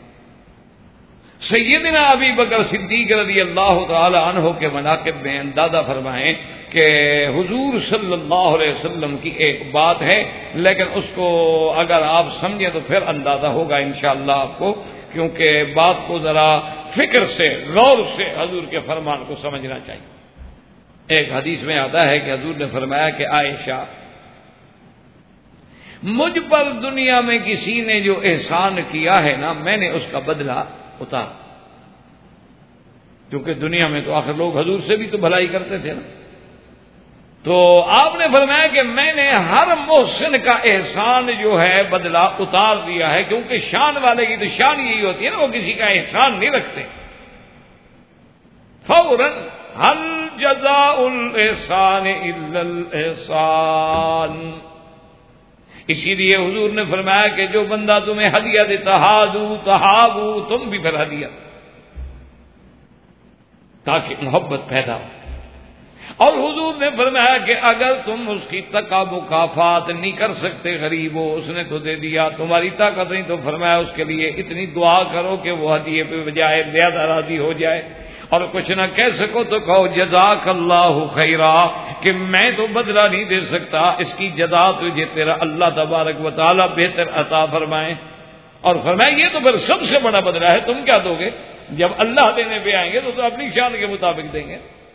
سیدنا ابی بکر صدیق رضی اللہ تعالی عنہ کے مناقب میں اندازہ فرمائیں کہ حضور صلی اللہ علیہ وسلم کی ایک بات ہے، لیکن اس کو اگر آپ سمجھیں تو پھر اندازہ ہوگا انشاءاللہ آپ کو، کیونکہ بات کو ذرا فکر سے غور سے حضور کے فرمان کو سمجھنا چاہیے. ایک حدیث میں آتا ہے کہ حضور نے فرمایا کہ عائشہ مجھ پر دنیا میں کسی نے جو احسان کیا ہے نا میں نے اس کا بدلہ اتار، کیونکہ دنیا میں تو آخر لوگ حضور سے بھی تو بھلائی کرتے تھے نا. تو آپ نے فرمایا کہ میں نے ہر محسن کا احسان جو ہے بدلہ اتار دیا ہے، کیونکہ شان والے کی تو شان یہی ہوتی ہے نا، وہ کسی کا احسان نہیں رکھتے. فوراً هل جزاء الاحسان الا الاحسان. اسی لیے حضور نے فرمایا کہ جو بندہ تمہیں ہدیہ دیتا ہادو تہابو، تم بھی پھر ہدیہ. تاکہ محبت پیدا ہو. اور حضور نے فرمایا کہ اگر تم اس کی تقا مکافات نہیں کر سکتے، غریب ہو، اس نے تو دے دیا، تمہاری طاقت نہیں، تو فرمایا اس کے لیے اتنی دعا کرو کہ وہ ہدیے پہ بجائے زیادہ راضی ہو جائے. اور کچھ نہ کہہ سکو تو کہو جزاک اللہ خیرا، کہ میں تو بدلہ نہیں دے سکتا، اس کی جزا تجھے تیرا اللہ تبارک و تعالی بہتر عطا فرمائے. اور فرمایا یہ تو پھر سب سے بڑا بدلہ ہے، تم کیا دو گے؟ جب اللہ دینے پہ آئیں گے تو اپنی شان کے مطابق دیں گے.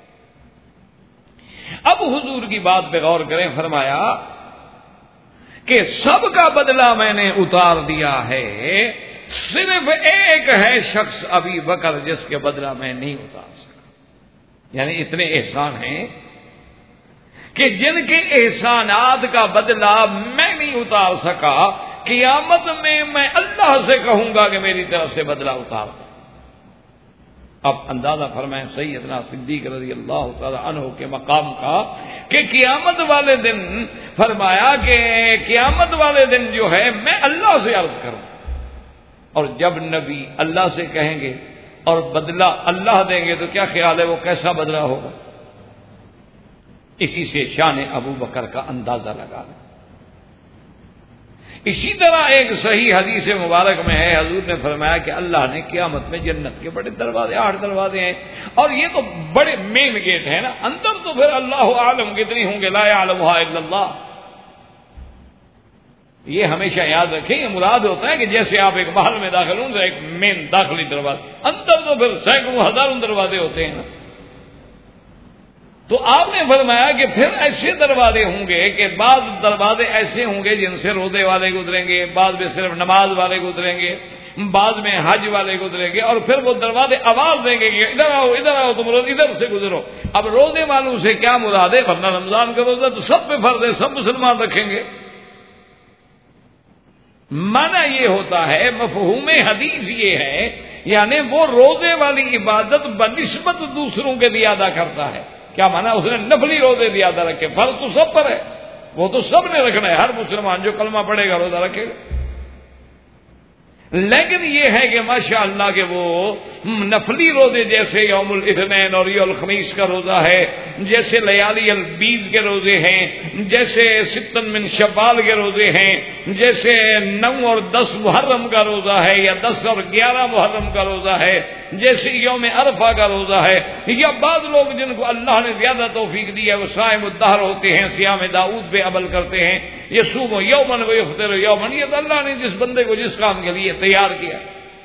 اب حضور کی بات پہ غور کریں. فرمایا کہ سب کا بدلہ میں نے اتار دیا ہے، صرف ایک ہے شخص ابی بکر جس کے بدلہ میں نہیں اتار سکا. یعنی اتنے احسان ہیں کہ جن کے احسانات کا بدلہ میں نہیں اتار سکا، قیامت میں اللہ سے کہوں گا کہ میری طرف سے بدلہ اتار دو. اب اندازہ فرمائیں سیدنا صدیق رضی اللہ تعالی عنہ کے مقام کا کہ قیامت والے دن، فرمایا کہ قیامت والے دن جو ہے میں اللہ سے عرض کروں، اور جب نبی اللہ سے کہیں گے اور بدلہ اللہ دیں گے تو کیا خیال ہے وہ کیسا بدلہ ہوگا؟ اسی سے شان ابو بکر کا اندازہ لگا لیں. اسی طرح ایک صحیح حدیث مبارک میں ہے، حضور نے فرمایا کہ اللہ نے قیامت میں جنت کے بڑے دروازے، 8 دروازے ہیں، اور یہ تو بڑے مین گیٹ ہیں نا، اندر تو پھر اللہ عالم کتنی ہوں گے، لا یعلمها الا اللہ. یہ ہمیشہ یاد رکھیں، یہ مراد ہوتا ہے کہ جیسے آپ ایک محل میں داخل ہوں تو ایک مین داخلی دروازہ، اندر تو پھر سینکڑوں ہزاروں دروازے ہوتے ہیں نا. تو آپ نے فرمایا کہ پھر ایسے دروازے ہوں گے کہ بعض دروازے ایسے ہوں گے جن سے روزے والے گزریں گے، بعض میں صرف نماز والے گزریں گے، بعض میں حج والے گزریں گے، اور پھر وہ دروازے آواز دیں گے کہ ادھر آؤ ادھر آؤ، تم ادھر سے گزرو. اب روزے والوں سے کیا مراد ہے؟ ورنہ رمضان کا روزہ تو سب پہ فرض ہے، سب مسلمان رکھیں گے. معنی یہ ہوتا ہے، مفہوم حدیث یہ ہے، یعنی وہ روزے والی عبادت بنسبت دوسروں کے لیے ادا کرتا ہے. کیا مانا؟ اس نے نفلی روزے بھی ادا رکھے، فرض تو سب پر ہے، وہ تو سب نے رکھنا ہے، ہر مسلمان جو کلمہ پڑھے گا روزہ رکھے گا. لیکن یہ ہے کہ ماشاءاللہ کہ وہ نفلی روزے جیسے یوم الاثنین اور یوم الخمیس کا روزہ ہے، جیسے لیالی البیض کے روزے ہیں، جیسے ستن من شوال کے روزے ہیں، جیسے 9 اور 10 محرم کا روزہ ہے، یا 10 اور 11 محرم کا روزہ ہے، جیسے یوم عرفہ کا روزہ ہے. یا بعض لوگ جن کو اللہ نے زیادہ توفیق دی ہے وہ صائم الدہر ہوتے ہیں، صیام داؤد پہ عمل کرتے ہیں، یصوم یوما و یفطر یوما. یہ تو اللہ نے جس بندے کو جس کام کے لیے تیار کیا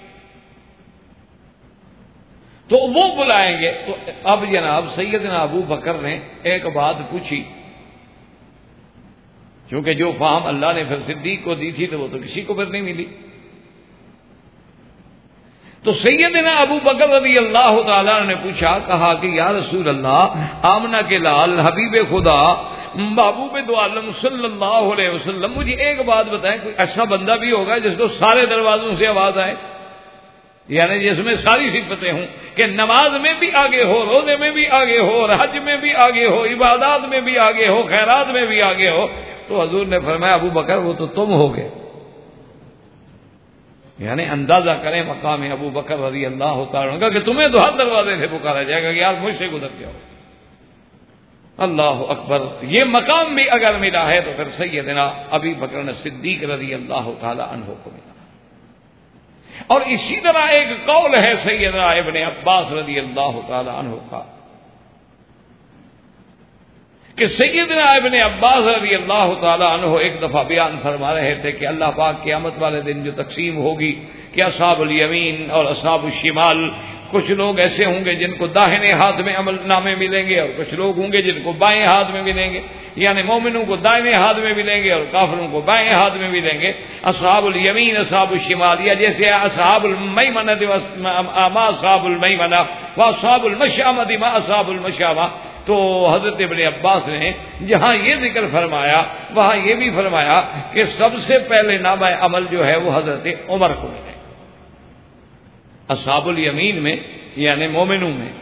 تو وہ بلائیں گے. تو اب جناب سیدنا ابو بکر نے ایک بات پوچھی، کیونکہ جو فہم اللہ نے پھر صدیق کو دی تھی تو وہ تو کسی کو پھر نہیں ملی. تو سیدنا ابو بکر رضی اللہ تعالیٰ نے پوچھا، کہا کہ یا رسول اللہ، آمنہ کے لال، حبیب خدا، محبوب دو عالم صلی اللہ علیہ وسلم، مجھے ایک بات بتائیں، کوئی ایسا بندہ بھی ہوگا جس کو سارے دروازوں سے آواز آئے، یعنی جس میں ساری صفتیں ہوں، کہ نماز میں بھی آگے ہو، روزے میں بھی آگے ہو، اور حج میں بھی آگے ہو، عبادات میں بھی آگے ہو، خیرات میں بھی آگے ہو. تو حضور نے فرمایا ابو بکر وہ تو تم ہو گے. یعنی اندازہ کریں مقام ابو بکر رضی اللہ تعالیٰ عنہ کہ تمہیں تو ہر دروازے سے پکارا جائے گا کہ یار مجھ سے گزر جاؤ. اللہ اکبر. یہ مقام بھی اگر ملا ہے تو پھر سیدنا ابی بکر صدیق رضی اللہ تعالی عنہ کو ملا. اور اسی طرح ایک قول ہے سیدنا ابن عباس رضی اللہ تعالی عنہ کا کہ سیدنا ابن عباس رضی اللہ تعالی عنہ ایک دفعہ بیان فرما رہے تھے کہ اللہ پاک قیامت والے دن جو تقسیم ہوگی کہ اصحاب الیمین اور اصحاب الشمال، کچھ لوگ ایسے ہوں گے جن کو داہنے ہاتھ میں عمل نامے ملیں گے، اور کچھ لوگ ہوں گے جن کو بائیں ہاتھ میں ملیں گے. یعنی مومنوں کو دائیں ہاتھ میں ملیں گے اور کافروں کو بائیں ہاتھ میں ملیں گے. اصحاب الیمین اصحاب الشمال، یا جیسے اصحاب المیمنہ ما اصحاب المیمنہ واصحاب المشأمہ ما اصحاب المشأمہ. تو حضرت ابن عباس نے جہاں یہ ذکر فرمایا وہاں یہ بھی فرمایا کہ سب سے پہلے نامہ عمل جو ہے وہ حضرت عمر کو ملے اصحاب الیمین میں، یعنی مومنوں میں.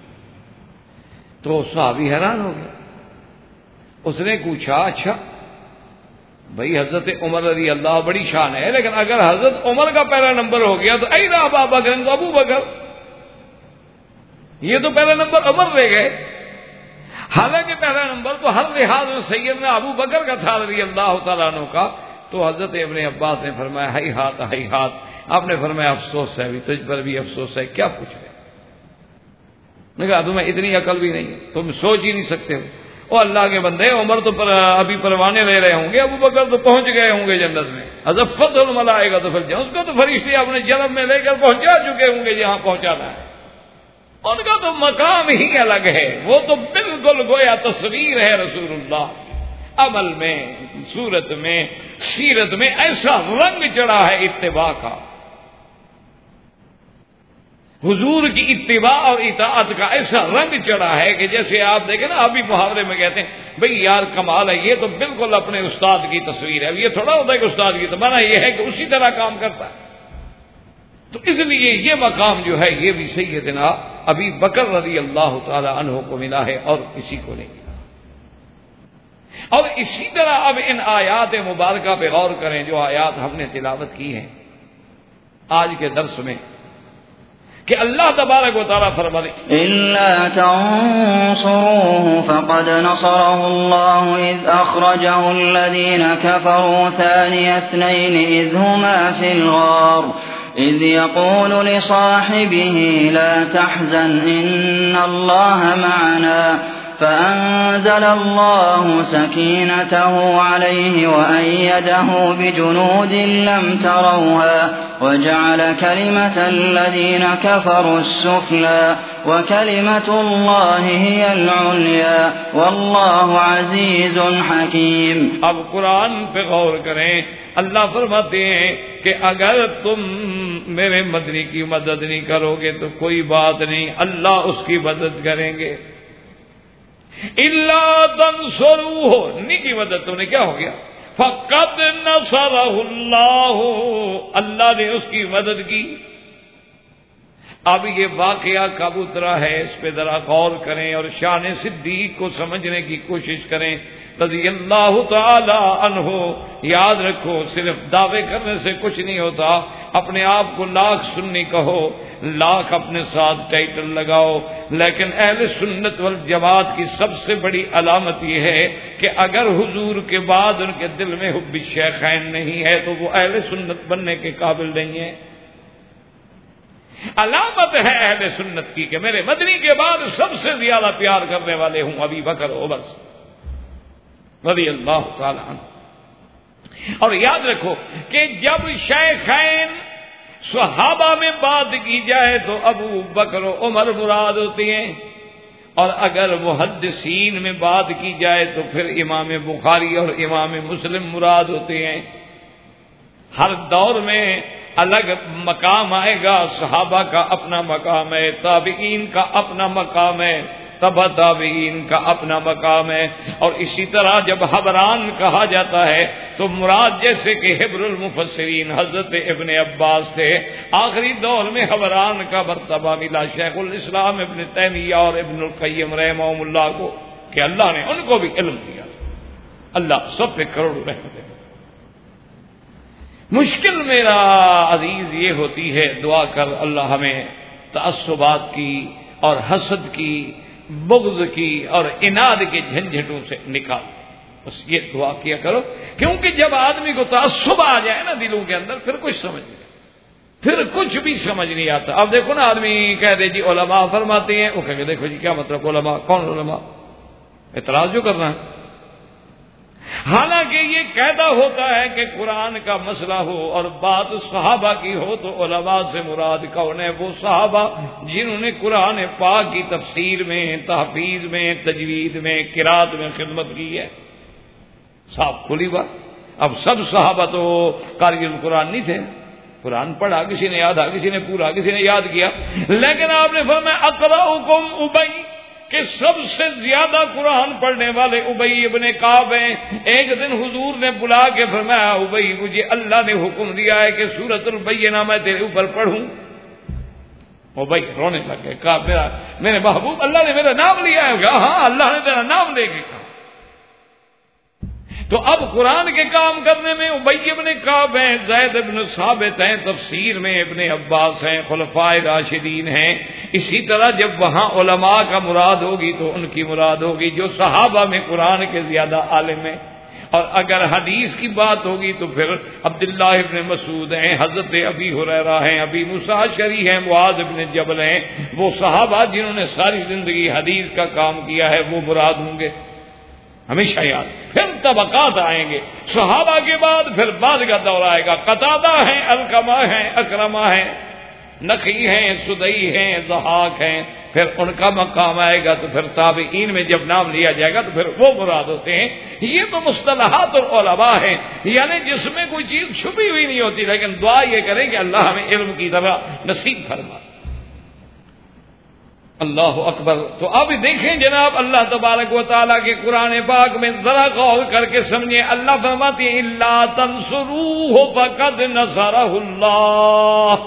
تو صحابی حیران ہو گیا. اس نے پوچھا اچھا بھائی حضرت عمر رضی اللہ بڑی شان ہے، لیکن اگر حضرت عمر کا پہلا نمبر ہو گیا تو اے ابا بکر، ابو بکر یہ تو پہلا نمبر عمر لے گئے، حالانکہ پہلا نمبر تو ہر لحاظ میں سیدنا ابو بکر کا تھا رضی اللہ تعالیٰ عنہ کا۔ تو حضرت ابن عباس نے فرمایا ہائی ہاتھ، آپ نے فرمایا افسوس ہے، ابھی تجھ پر بھی افسوس ہے، کیا پوچھ رہے؟ نے کہا تمہیں اتنی عقل بھی نہیں، تم سوچ ہی نہیں سکتے ہو۔ او اللہ کے بندے، عمر تو ابھی پروانے لے رہے ہوں گے، ابو بکر تو پہنچ گئے ہوں گے جنت میں، ازفت الملائکہ تو پھر اس کو تو فرشتے اپنے جنم میں لے کر پہنچا چکے ہوں گے جہاں پہنچانا ہے، ان کا تو مقام ہی الگ ہے، وہ تو بالکل گویا تصویر ہے رسول اللہ، عمل میں، صورت میں، سیرت میں ایسا رنگ چڑھا ہے اتباع کا، حضور کی اتباع اور اطاعت کا ایسا رنگ چڑھا ہے کہ جیسے آپ دیکھیں نا، ابھی محاورے میں کہتے ہیں بھئی یار کمال ہے، یہ تو بالکل اپنے استاد کی تصویر ہے، یہ تھوڑا ہوتا ہے کہ استاد کی تمنا یہ ہے کہ اسی طرح کام کرتا ہے۔ تو اس لیے یہ مقام جو ہے یہ بھی سیدنا ابی بکر رضی اللہ تعالی عنہ کو ملا ہے اور کسی کو نہیں ملا۔ اور اسی طرح اب ان آیات مبارکہ پہ غور کریں، جو آیات ہم نے تلاوت کی ہیں آج کے درس میں، کہ اللہ تبارک و تعالیٰ فرماتے إِلَّا تَنصُرُوهُ فَقَدْ نَصَرَهُ اللَّهُ إِذْ أَخْرَجَهُ الَّذِينَ كَفَرُوا ثَانِيَ اثْنَيْنِ إِذْ هُمَا فِي الْغَارِ إِذْ يَقُولُ لِصَاحِبِهِ لَا تَحْزَنْ إِنَّ اللَّهَ مَعَنَا فأنزل الله سكينته عليه وأيده بجنود لم تروها وجعل كلمة الذين كفروا السفلى وكلمة الله هي العليا والله عزيز حكيم۔ اب قرآن پہ غور کریں، اللہ فرماتے ہیں کہ اگر تم میرے مدنی کی مدد نہیں کرو گے تو کوئی بات نہیں، اللہ اس کی مدد کریں گے۔ الا تنصروہ، نہیں کی مدد، تم نے کیا ہو گیا؟ فقد نصرہ اللہ، اللہ نے اس کی مدد کی۔ اب یہ واقعہ کب اترا ہے اس پہ ذرا غور کریں اور شان صدیق کو سمجھنے کی کوشش کریں رضی اللہ تعالی عنہ۔ یاد رکھو صرف دعوے کرنے سے کچھ نہیں ہوتا، اپنے آپ کو لاکھ سنی کہو، لاکھ اپنے ساتھ ٹائٹل لگاؤ، لیکن اہل سنت والجماعت کی سب سے بڑی علامت یہ ہے کہ اگر حضور کے بعد ان کے دل میں حب الشیخین نہیں ہے تو وہ اہل سنت بننے کے قابل نہیں ہے۔ علامت ہے اہل سنت کی کہ میرے مدنی کے بعد سب سے زیادہ پیار کرنے والے ہوں ابی بکر عمر رضی اللہ تعالی عنہ۔ اور یاد رکھو کہ جب شیخین صحابہ میں بات کی جائے تو ابو بکر و عمر مراد ہوتے ہیں، اور اگر محدثین میں بات کی جائے تو پھر امام بخاری اور امام مسلم مراد ہوتے ہیں۔ ہر دور میں الگ مقام آئے گا، صحابہ کا اپنا مقام ہے، تابعین کا اپنا مقام ہے، تبع تابعین کا اپنا مقام ہے، اور اسی طرح جب حبران کہا جاتا ہے تو مراد جیسے کہ حبر المفسرین حضرت ابن عباس تھے، آخری دور میں حبران کا مرتبہ ملا شیخ الاسلام ابن تیمیہ اور ابن القیم رحمہم اللہ کو، کہ اللہ نے ان کو بھی علم دیا۔ اللہ سب پہ کروڑ رحمت ہے۔ مشکل میرا عزیز یہ ہوتی ہے، دعا کر اللہ ہمیں تعصبات کی اور حسد کی، بغض کی اور عناد کے جھنجھٹوں سے نکال، بس یہ دعا کیا کرو، کیونکہ جب آدمی کو تعصب آ جائے نا دلوں کے اندر پھر کچھ سمجھ نہیں، پھر کچھ بھی سمجھ نہیں آتا۔ اب دیکھو نا، آدمی کہہ دے جی علماء فرماتے ہیں، وہ کہیں گے دیکھو جی کیا مطلب علماء، کون علماء؟ اعتراض جو کرنا ہے۔ حالانکہ یہ قاعدہ ہوتا ہے کہ قرآن کا مسئلہ ہو اور بات صحابہ کی ہو تو علماء سے مراد کون ہے؟ وہ صحابہ جنہوں نے قرآن پاک کی تفسیر میں، تحفیظ میں، تجوید میں، قرات میں خدمت کی ہے۔ صاف کھلی بات۔ اب سب صحابہ تو قاری القرآن نہیں تھے، قرآن پڑھا کسی نے یاد، کسی نے پورا، کسی نے یاد کیا، لیکن آپ نے فرمایا اقرأکم ابی، کہ سب سے زیادہ قرآن پڑھنے والے ابی ابن کعب ہیں۔ ایک دن حضور نے بلا کے فرمایا ابی مجھے اللہ نے حکم دیا ہے کہ سورۃ البینہ میں تیرے اوپر پڑھوں۔ ابی رونے لگ گئے، کہا میرے محبوب اللہ نے میرا نام لیا ہے؟ ہاں اللہ نے تیرا نام لے کے کہا۔ تو اب قرآن کے کام کرنے میں ابی بن کعب ہیں، زید بن ثابت ہیں، تفسیر میں ابن عباس ہیں، خلفائے راشدین ہیں. اسی طرح جب وہاں علماء کا مراد ہوگی تو ان کی مراد ہوگی جو صحابہ میں قرآن کے زیادہ عالم ہیں. اور اگر حدیث کی بات ہوگی تو پھر عبداللہ ابن مسعود ہیں، حضرت ابی ہریرہ ہیں، ابی موسیٰ اشعری ہیں، معاذ ابن جبل ہیں. وہ صحابہ جنہوں نے ساری زندگی حدیث کا کام کیا ہے وہ مراد ہوں گے. ہمیشہ یاد. پھر طبقات آئیں گے صحابہ کے بعد، پھر بعد کا دور آئے گا. قتادہ ہیں، علقمہ ہیں، اکرمہ ہیں، نخعی ہیں، سدئی ہیں، ضحاک ہیں. پھر ان کا مقام آئے گا تو پھر تابعین میں جب نام لیا جائے گا تو پھر وہ مراد ہوتے ہیں. یہ تو مصطلحات العلماء ہیں، یعنی جس میں کوئی چیز چھپی ہوئی نہیں ہوتی، لیکن دعا یہ کریں کہ اللہ ہمیں علم کی طرح نصیب فرما. اللہ اکبر. تو اب دیکھیں جناب اللہ تبارک و تعالیٰ کے قرآن پاک میں ذرا غور کر کے سمجھیں. اللہ فرماتے ہیں الا تنصروہ فقد نصرہ اللہ.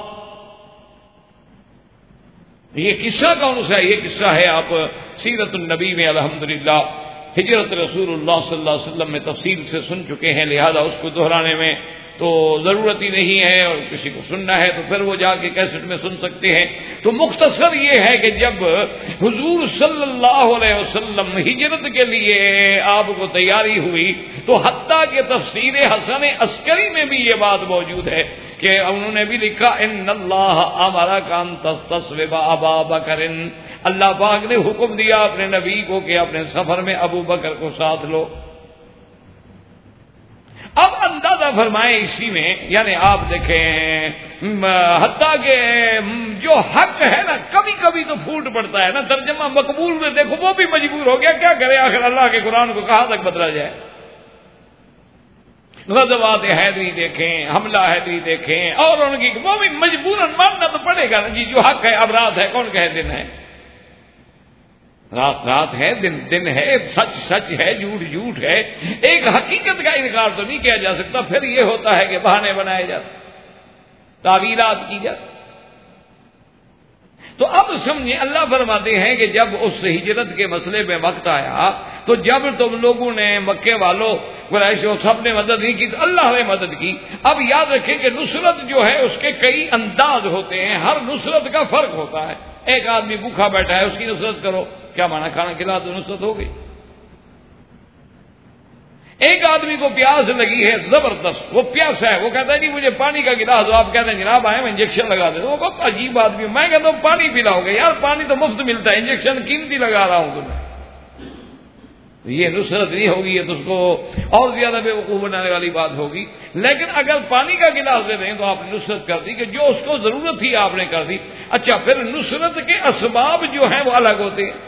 یہ قصہ کون سا ہے؟ یہ قصہ ہے آپ سیرت النبی میں الحمدللہ ہجرت رسول اللہ صلی اللہ علیہ وسلم میں تفصیل سے سن چکے ہیں، لہذا اس کو دہرانے میں تو ضرورت ہی نہیں ہے. اور کسی کو سننا ہے تو پھر وہ جا کے کیسٹ میں سن سکتے ہیں. تو مختصر یہ ہے کہ جب حضور صلی اللہ علیہ وسلم ہجرت کے لیے آپ کو تیاری ہوئی تو حتیٰ کہ تفسیر حسن عسکری میں بھی یہ بات موجود ہے کہ انہوں نے بھی لکھا ان اللہ امرک ان تستصحب ابا بکر. اللہ پاک نے حکم دیا اپنے نبی کو کہ اپنے سفر میں ابو بکر کو ساتھ لو. اب اندازہ فرمائیں اسی میں، یعنی آپ دیکھیں حتیٰ کہ جو حق ہے نا کبھی کبھی تو پھوٹ پڑتا ہے نا. ترجمہ مقبول میں دیکھو وہ بھی مجبور ہو گیا، کیا کرے آخر اللہ کے قرآن کو کہاں تک بدلا جائے. غزوات حیدری دیکھیں، حملہ حیدری دیکھیں، اور ان کی وہ بھی مجبوراً ماننا تو پڑے گا جی. جو حق ہے اب رات ہے، کون کہے دن ہے؟ رات رات ہے، دن دن ہے، سچ سچ ہے، جھوٹ جھوٹ ہے. ایک حقیقت کا انکار تو نہیں کیا جا سکتا. پھر یہ ہوتا ہے کہ بہانے بنائے جاتے، تعویلات کی جاتی. تو اب سمجھیں اللہ فرماتے ہیں کہ جب اس ہجرت کے مسئلے میں وقت آیا تو جب تم لوگوں نے مکے والوں قریش سب نے مدد نہیں کی تو اللہ نے مدد کی. اب یاد رکھیں کہ نصرت جو ہے اس کے کئی انداز ہوتے ہیں، ہر نصرت کا فرق ہوتا ہے. ایک آدمی بھوکا بیٹھا ہے اس کی نصرت کرو، کیا مانا کھانا کھلا تو نصرت ہو گئی. ایک آدمی کو پیاس لگی ہے زبردست، وہ پیاسا ہے، وہ کہتا ہے جی مجھے پانی کا گلاس دو. آپ کہتے ہیں جناب آئے میں انجیکشن لگا دے. وہ بہت عجیب آدمی. میں کہتا ہوں پانی پلاؤ گے؟ یار پانی تو مفت ملتا ہے، انجیکشن قیمتی لگا رہا ہوں تمہیں. یہ نصرت نہیں ہوگی، یہ تو اس کو اور زیادہ بے وقوف بنانے والی بات ہوگی. لیکن اگر پانی کا گلاس دے دیں تو آپ نے نصرت کر دی کہ جو اس کو ضرورت تھی آپ نے کر دی. اچھا پھر نصرت کے اسباب جو ہیں وہ الگ ہوتے ہیں.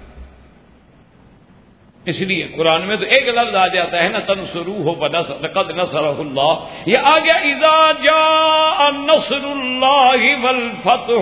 اس لیے قرآن میں تو ایک لفظ آ جاتا ہے نا تنصروہ فقد نصرہ اللہ. یہ آ گیا اذا جاء نصر اللہ والفتح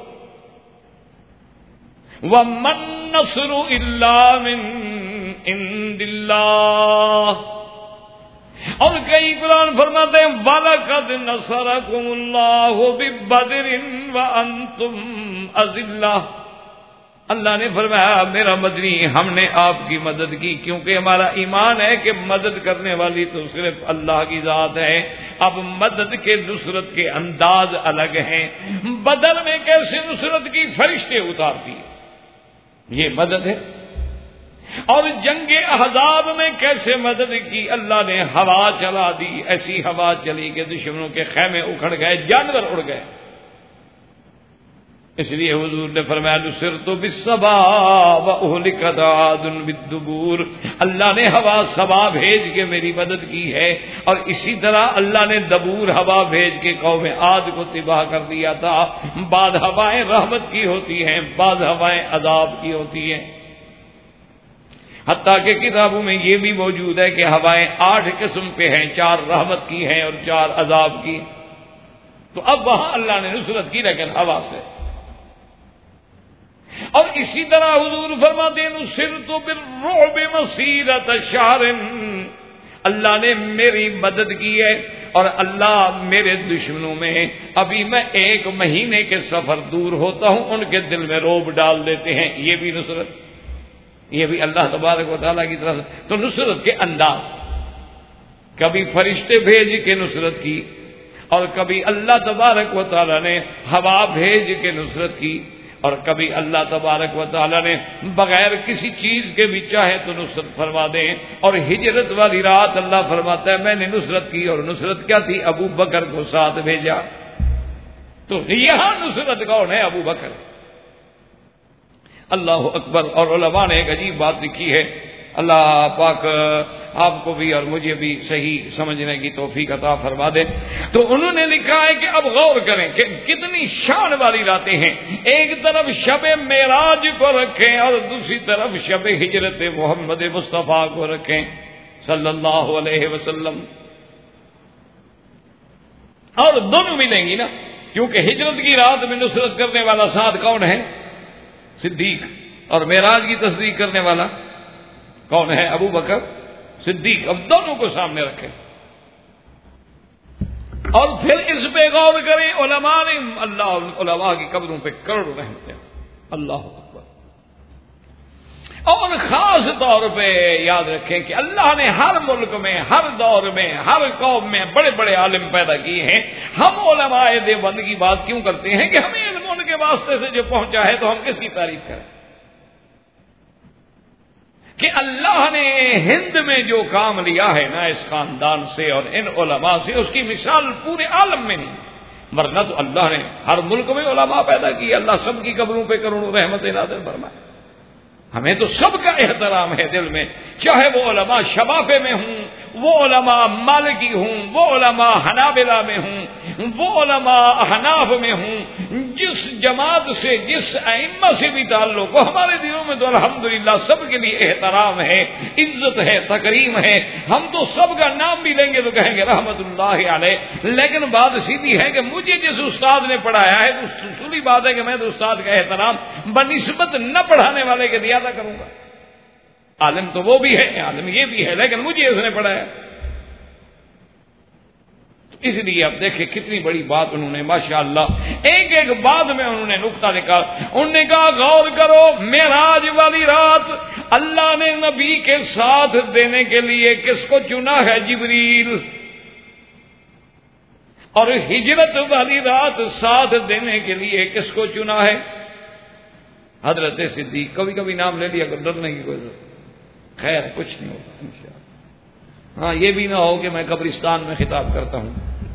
وما النصر الا من عند اللہ. اور کئی قرآن فرماتے ہیں وَلَقَدْ نَصَرَكُمُ اللَّهُ بِبَدْرٍ وَأَنْتُمْ أَذِلَّةٌ. اللہ نے فرمایا میرا مدنی ہم نے آپ کی مدد کی کیونکہ ہمارا ایمان ہے کہ مدد کرنے والی تو صرف اللہ کی ذات ہے. اب مدد کے نصرت کے انداز الگ ہیں. بدر میں کیسے نصرت کی؟ فرشتے اتارتی ہے، یہ مدد ہے. اور جنگ احزاب میں کیسے مدد کی؟ اللہ نے ہوا چلا دی، ایسی ہوا چلی کہ دشمنوں کے خیمے اکھڑ گئے، جانور اڑ گئے. اس لیے حضور نے فرمایا نصرت بالصبا واہلكت عاد بالدبور. اللہ نے ہوا صبا بھیج کے میری مدد کی ہے، اور اسی طرح اللہ نے دبور ہوا بھیج کے قوم عاد کو تباہ کر دیا تھا. بعض ہوائیں رحمت کی ہوتی ہیں، بعض ہوائیں عذاب کی ہوتی ہیں. حتیٰ کہ کتابوں میں یہ بھی موجود ہے کہ ہوائیں 8 قسم پہ ہیں، 4 رحمت کی ہیں اور 4 عذاب کی. تو اب وہاں اللہ نے نصرت کی لیکن ہوا سے. اور اسی طرح حضور فرماتے ہیں نصرت بالرعب مسیرۃ شہر. اللہ نے میری مدد کی ہے اور اللہ میرے دشمنوں میں ابھی میں 1 مہینے کے سفر دور ہوتا ہوں ان کے دل میں رعب ڈال دیتے ہیں. یہ بھی نصرت، یہ بھی اللہ تبارک و تعالیٰ کی طرف سے. تو نصرت کے انداز کبھی فرشتے بھیج کے نصرت کی، اور کبھی اللہ تبارک و تعالی نے ہوا بھیج کے نصرت کی، اور کبھی اللہ تبارک و تعالی نے بغیر کسی چیز کے بھی چاہے تو نصرت فرما دیں۔ اور ہجرت والی رات اللہ فرماتا ہے میں نے نصرت کی، اور نصرت کیا تھی؟ ابو بکر کو ساتھ بھیجا۔ تو یہاں نصرت کون ہے؟ ابو بکر۔ اللہ اکبر۔ اور علماء نے ایک عجیب بات لکھی ہے، اللہ پاک آپ کو بھی اور مجھے بھی صحیح سمجھنے کی توفیق عطا فرما دے۔ تو انہوں نے لکھا ہے کہ اب غور کریں کہ کتنی شان والی راتیں ہیں، ایک طرف شب معراج کو رکھیں اور دوسری طرف شب ہجرت محمد مصطفیٰ کو رکھیں صلی اللہ علیہ وسلم، اور دونوں ملیں گی نا، کیونکہ ہجرت کی رات میں نصرت کرنے والا ساتھ کون ہے؟ صدیق، اور معراج کی تصدیق کرنے والا کون ہے؟ ابو بکر صدیق۔ اب دونوں کو سامنے رکھیں اور پھر اس پہ غور کریں۔ علماء نے اللہ علماء کی قبروں پہ کروڑوں رحمتیں، اللہ اکبر۔ اور خاص طور پہ یاد رکھیں کہ اللہ نے ہر ملک میں، ہر دور میں، ہر قوم میں بڑے بڑے عالم پیدا کیے ہیں۔ ہم علماء دیوبند کی بات کیوں کرتے ہیں کہ ہمیں علم ان کے واسطے سے جو پہنچا ہے تو ہم کس کی تعریف کریں؟ کہ اللہ نے ہند میں جو کام لیا ہے نا اس خاندان سے اور ان علماء سے، اس کی مثال پورے عالم میں نہیں، ورنہ تو اللہ نے ہر ملک میں علماء پیدا کی، اللہ سب کی قبروں پہ کروڑوں رحمت نازل فرمائے۔ ہمیں تو سب کا احترام ہے دل میں، چاہے وہ علماء شفافے میں ہوں، وہ علماء مالکی ہوں، وہ علماء حنابلہ میں ہوں، وہ علماء احناف میں ہوں، جس جماعت سے جس ائمہ سے بھی تعلق ہو، ہمارے دلوں میں تو الحمدللہ سب کے لیے احترام ہے، عزت ہے، تکریم ہے۔ ہم تو سب کا نام بھی لیں گے تو کہیں گے رحمت اللہ علیہ، لیکن بات سیدھی ہے کہ مجھے جس استاد نے پڑھایا ہے تو اصولی بات ہے کہ میں تو استاد کا احترام بنسبت نہ پڑھانے والے کے دیا کروں گا۔ عالم تو وہ بھی ہے، عالم یہ بھی ہے، لیکن مجھے اس نے پڑھایا۔ اس لیے اب دیکھیں کتنی بڑی بات انہوں نے ماشاءاللہ ایک ایک بات میں انہوں نے نقطہ نکالا۔ انہوں نے کہا غور کرو، معراج والی رات اللہ نے نبی کے ساتھ دینے کے لیے کس کو چنا ہے؟ جبریل۔ اور ہجرت والی رات ساتھ دینے کے لیے کس کو چنا ہے؟ حضرت صدیق۔ کبھی کبھی نام لے لیا کر، ڈرنے کی کوئی ضرورت، خیر کچھ نہیں ہوگا انشاءاللہ۔ ہاں یہ بھی نہ ہو کہ میں قبرستان میں خطاب کرتا ہوں۔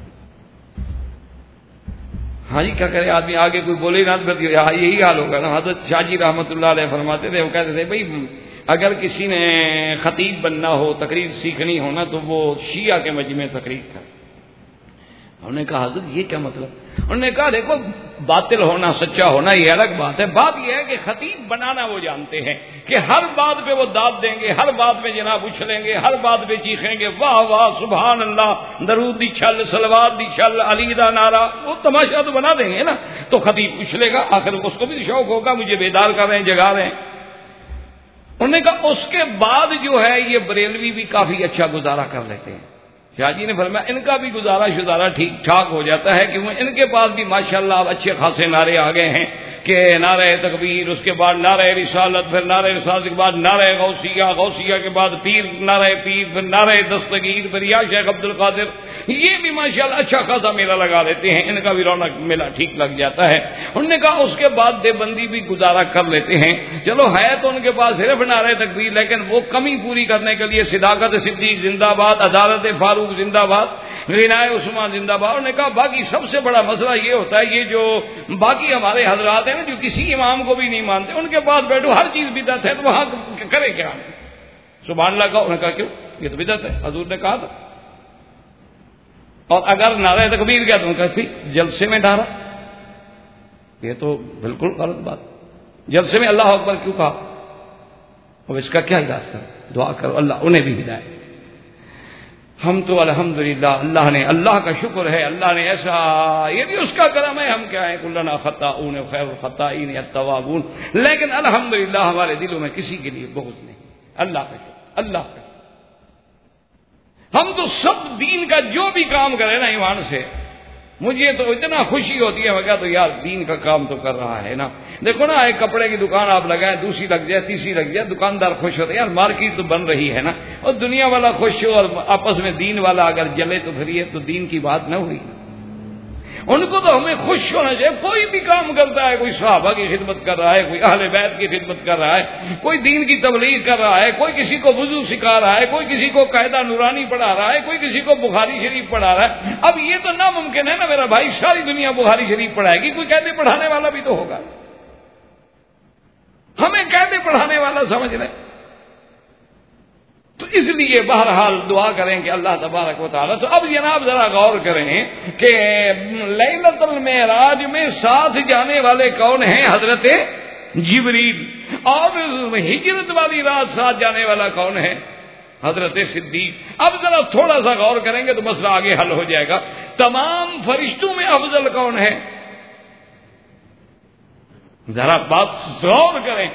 ہاں جی کیا کرے آدمی، آگے کوئی بولے نہ، یہی حال ہوگا نا۔ حضرت شاہ جی رحمۃ اللہ علیہ فرماتے تھے، وہ کہتے تھے بھائی اگر کسی نے خطیب بننا ہو، تقریر سیکھنی ہو نا، تو وہ شیعہ کے مجمع تقریر کر۔ انہوں نے کہا حضرت یہ کیا مطلب؟ انہوں نے کہا دیکھو باطل ہونا سچا ہونا یہ الگ بات ہے، بات یہ ہے کہ خطیب بنانا وہ جانتے ہیں کہ ہر بات پہ وہ داد دیں گے، ہر بات پہ جناب اچھلیں گے، ہر بات پہ چیخیں گے واہ واہ سبحان اللہ، درود دی چھل، صلوات دی چھل، علی دا نعرہ، وہ تماشا تو بنا دیں گے نا۔ تو خطیب اچھلے گا، آخر اس کو بھی شوق ہوگا مجھے بیدار کر رہے ہیں، جگا رہے ہیں۔ انہوں نے کہا اس کے بعد جو ہے یہ بریلوی بھی کافی اچھا گزارا کر لیتے ہیں۔ شاہ جی نے فرمایا ان کا بھی گزارا شزارا ٹھیک ٹھاک ہو جاتا ہے، کیونکہ ان کے پاس بھی ماشاءاللہ اب اچھے خاصے نعرے آ گئے ہیں کہ نعرہ تکبیر، اس کے بعد نعرہ رسالت، پھر نعرہ رسالت کے بعد نعرہ غوثیہ، غوثیہ کے بعد پیر، نعرہ پیر، پھر نعرہ دستگیر، پھر یا شیخ عبد القادر، یہ بھی ماشاءاللہ اچھا خاصا میلہ لگا لیتے ہیں، ان کا بھی رونق میلہ ٹھیک لگ جاتا ہے۔ انہوں نے کہا اس کے بعد دیوبندی بھی گزارا کر لیتے ہیں، چلو ہے تو ان کے پاس صرف نعرہ تکبیر، لیکن وہ کمی پوری کرنے کے لیے صداقت صدیق زندہ باد، عدالت فاروق زندہ باد، غنائے عثمان زندہ باد۔ انہوں نے کہا باقی سب سے بڑا مسئلہ یہ ہوتا ہے، یہ جو باقی ہمارے حضرات ہیں نا جو کسی امام کو بھی نہیں مانتے، ان کے پاس بیٹھو ہر چیز بدعت ہے تو وہاں کرے کیا؟ سبحان اللہ کا۔ انہوں نے کہا کیوں؟ یہ تو بدعت ہے، حضور نے کہا تھا۔ اور اگر نعرہ تکبیر کیا تو انہوں نے کہا جلسے میں ڈارا، یہ تو بالکل غلط بات، جلسے میں اللہ اکبر کیوں کہا؟ اب اس کا کیا علاج کرو؟ دعا کرو اللہ انہیں بھی ہدایت۔ ہم تو الحمدللہ اللہ کا شکر ہے، اللہ نے ایسا، یہ بھی اس کا کرم ہے، ہم کیا ہیں کلنا خطاؤن خیر الخطائین التوابون، لیکن الحمدللہ ہمارے دلوں میں کسی کے لیے بغض نہیں، اللہ کا شکر، اللہ کا۔ ہم تو سب دین کا جو بھی کام کریں نا ایمان سے، مجھے تو اتنا خوشی ہوتی ہے، میں کہا تو یار دین کا کام تو کر رہا ہے نا. دیکھو نا، ایک کپڑے کی دکان آپ لگائیں، دوسری لگ جائے، تیسری لگ جائے، دکاندار خوش ہوتے ہیں، یار مارکیٹ تو بن رہی ہے نا. اور دنیا والا خوش ہو اور آپس میں دین والا اگر جلے تو پھر یہ تو دین کی بات نہ ہوئی. ان کو تو ہمیں خوش ہونا چاہیے. کوئی بھی کام کرتا ہے، کوئی صحابہ کی خدمت کر رہا ہے، کوئی اہل بیت کی خدمت کر رہا ہے، کوئی دین کی تبلیغ کر رہا ہے، کوئی کسی کو وضو سکھا رہا ہے، کوئی کسی کو قاعدہ نورانی پڑھا رہا ہے، کوئی کسی کو بخاری شریف پڑھا رہا ہے. اب یہ تو ناممکن ہے نا میرا بھائی، ساری دنیا بخاری شریف پڑھائے گی، کوئی قاعدے پڑھانے والا بھی تو ہوگا. ہمیں قاعدے پڑھانے والا سمجھ رہے. تو اس لیے بہرحال دعا کریں کہ اللہ تبارک و تعالیٰ. تو اب جناب ذرا غور کریں کہ لیلۃ المعراج میں ساتھ جانے والے کون ہیں؟ حضرت جبریل. اور ہجرت والی رات ساتھ جانے والا کون ہے؟ حضرت صدیق. اب ذرا تھوڑا سا غور کریں گے تو مسئلہ آگے حل ہو جائے گا. تمام فرشتوں میں افضل کون ہے؟ ذرا بات غور کریں.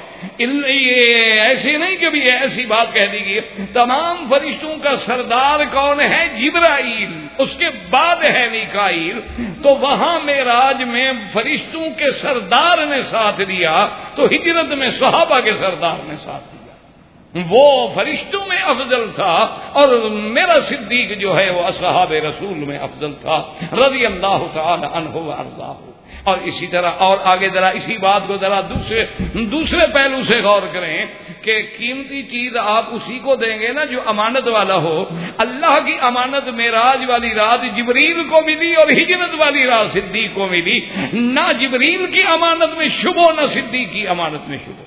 یہ ایسے نہیں کہ بھی ایسی بات کہہ دی گئی. تمام فرشتوں کا سردار کون ہے؟ جبرائیل. اس کے بعد ہے میکائیل. تو وہاں معراج میں فرشتوں کے سردار نے ساتھ دیا، تو ہجرت میں صحابہ کے سردار نے ساتھ دیا. وہ فرشتوں میں افضل تھا، اور میرا صدیق جو ہے وہ اصحاب رسول میں افضل تھا رضی اللہ تعالی عنہ وارضاہ. اور اسی طرح اور آگے ذرا اسی بات کو ذرا دوسرے پہلو سے غور کریں کہ قیمتی چیز آپ اسی کو دیں گے نا جو امانت والا ہو. اللہ کی امانت معراج والی رات جبریل کو ملی اور ہجرت والی رات صدیق کو ملی. نہ جبریل کی امانت میں شبہ، نہ صدیق کی امانت میں شبہ.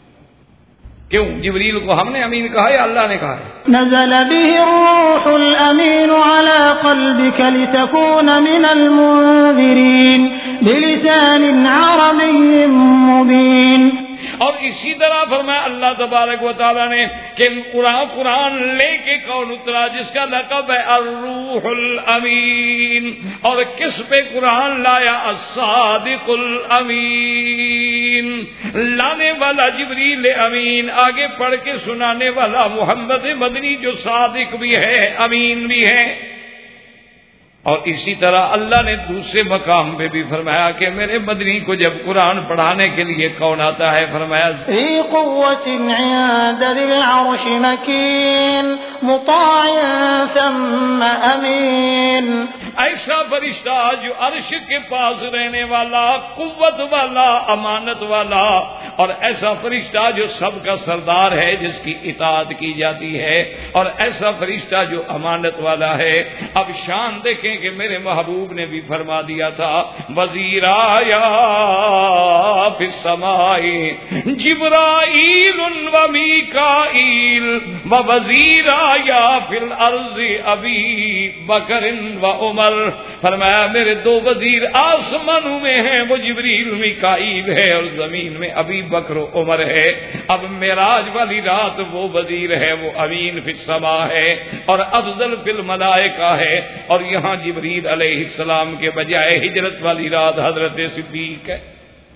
کیوں؟ جبریل کو ہم نے امین کہا یا اللہ نے کہا ہے؟ نزل به الروح الامین على قلبك لتكون من المنذرین بلسان عربی مبین. اور اسی طرح فرمایا اللہ تبارک و تعالیٰ نے کہ قرآن لے کے کون اترا جس کا لقب ہے الروح الامین. اور کس پہ قرآن لایا؟ الصادق الامین. لانے والا جبریل امین، آگے پڑھ کے سنانے والا محمد مدنی جو صادق بھی ہے امین بھی ہے. اور اسی طرح اللہ نے دوسرے مقام پہ بھی فرمایا کہ میرے مدنی کو جب قرآن پڑھانے کے لیے کون آتا ہے؟ فرمایا ذی قوت عند ذی العرش مکین مطاع ثم امین. ایسا فرشتہ جو عرش کے پاس رہنے والا، قوت والا، امانت والا، اور ایسا فرشتہ جو سب کا سردار ہے جس کی اطاعت کی جاتی ہے، اور ایسا فرشتہ جو امانت والا ہے. اب شان دیکھیں کہ میرے محبوب نے بھی فرما دیا تھا وزیرا یا فی السماء جبرائیل و میکائیل و وزیرا یا فی الارض ابی بکر و عمر. فرمایا میرے دو وزیر آسمانوں میں ہیں، وہ جبریل میکائیل ہے، اور زمین میں ابی بکر و عمر ہے. اب معراج والی رات وہ وزیر ہے، وہ امین فی السماء ہے اور افضل فی الملائکہ ہے. اور یہاں جبریل علیہ السلام کے بجائے ہجرت والی رات حضرت صدیق ہے.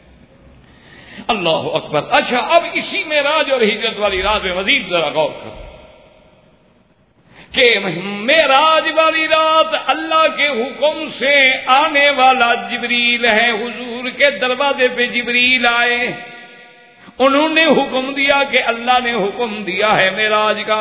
اللہ اکبر. اچھا، اب اسی معراج اور ہجرت والی رات میں مزید ذرا غور کرو کہ معراج والی رات اللہ کے حکم سے آنے والا جبریل ہے. حضور کے دروازے پہ جبریل آئے، انہوں نے حکم دیا کہ اللہ نے حکم دیا ہے معراج کا.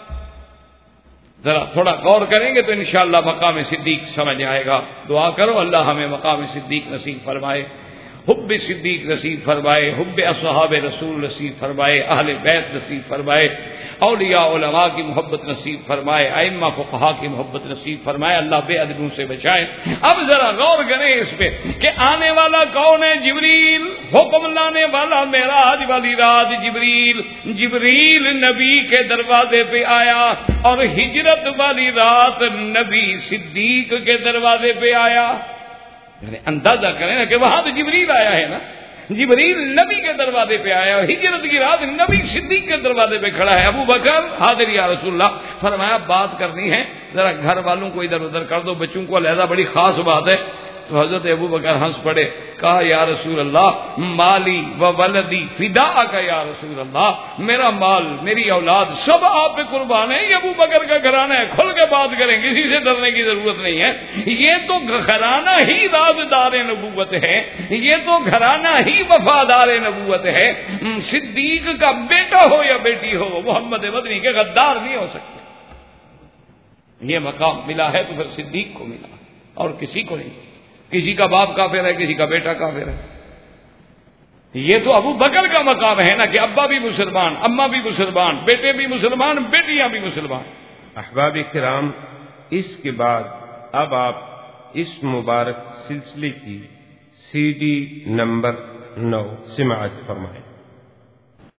ذرا تھوڑا غور کریں گے تو انشاءاللہ مقام صدیق سمجھ آئے گا. دعا کرو اللہ ہمیں مقام صدیق نصیب فرمائے، حب صدیق نصیب فرمائے، حب اصحاب رسول نصیب فرمائے، اہل بیت نصیب فرمائے، اولیاء علماء کی محبت نصیب فرمائے، ائمہ فقہا کی محبت نصیب فرمائے. اللہ بے ادبوں سے بچائے. اب ذرا غور کریں اس پہ کہ آنے والا کون ہے؟ جبریل. حکم لانے والا معراج والی رات جبریل. جبریل نبی کے دروازے پہ آیا، اور ہجرت والی رات نبی صدیق کے دروازے پہ آیا. یعنی اندازہ کریں نا کہ وہاں تو جبریل آیا ہے نا، جبریل نبی کے دروازے پہ آیا، اور ہجرت کی رات نبی صدیق کے دروازے پہ کھڑا ہے. ابو بکر حاضر یا رسول اللہ. فرمایا بات کرنی ہے، ذرا گھر والوں کو ادھر ادھر کر دو، بچوں کو علیحدہ، بڑی خاص بات ہے. تو حضرت ابو بکر ہنس پڑے، کہا یا رسول اللہ مالی و ولدی فداءک یا رسول اللہ، میرا مال میری اولاد سب آپ پہ قربان ہے، یہ ابو بکر کا گھرانہ ہے، کھل کے بات کریں، کسی سے ڈرنے کی ضرورت نہیں ہے، یہ تو گھرانہ ہی رازدار نبوت ہے، یہ تو گھرانہ ہی وفادار نبوت ہے، صدیق کا بیٹا ہو یا بیٹی ہو محمد مدنی کے غدار نہیں ہو سکتے۔ یہ مقام ملا ہے تو پھر صدیق کو ملا اور کسی کو نہیں، کسی کا باپ کافر ہے، کسی کا بیٹا کافر ہے، یہ تو ابو بکر کا مقام ہے نا کہ ابا بھی مسلمان، اماں بھی مسلمان، بیٹے بھی مسلمان، بیٹیاں بھی مسلمان۔ احباب کرام، اس کے بعد اب آپ اس مبارک سلسلے کی CD نمبر 9 سماعت فرمائیں۔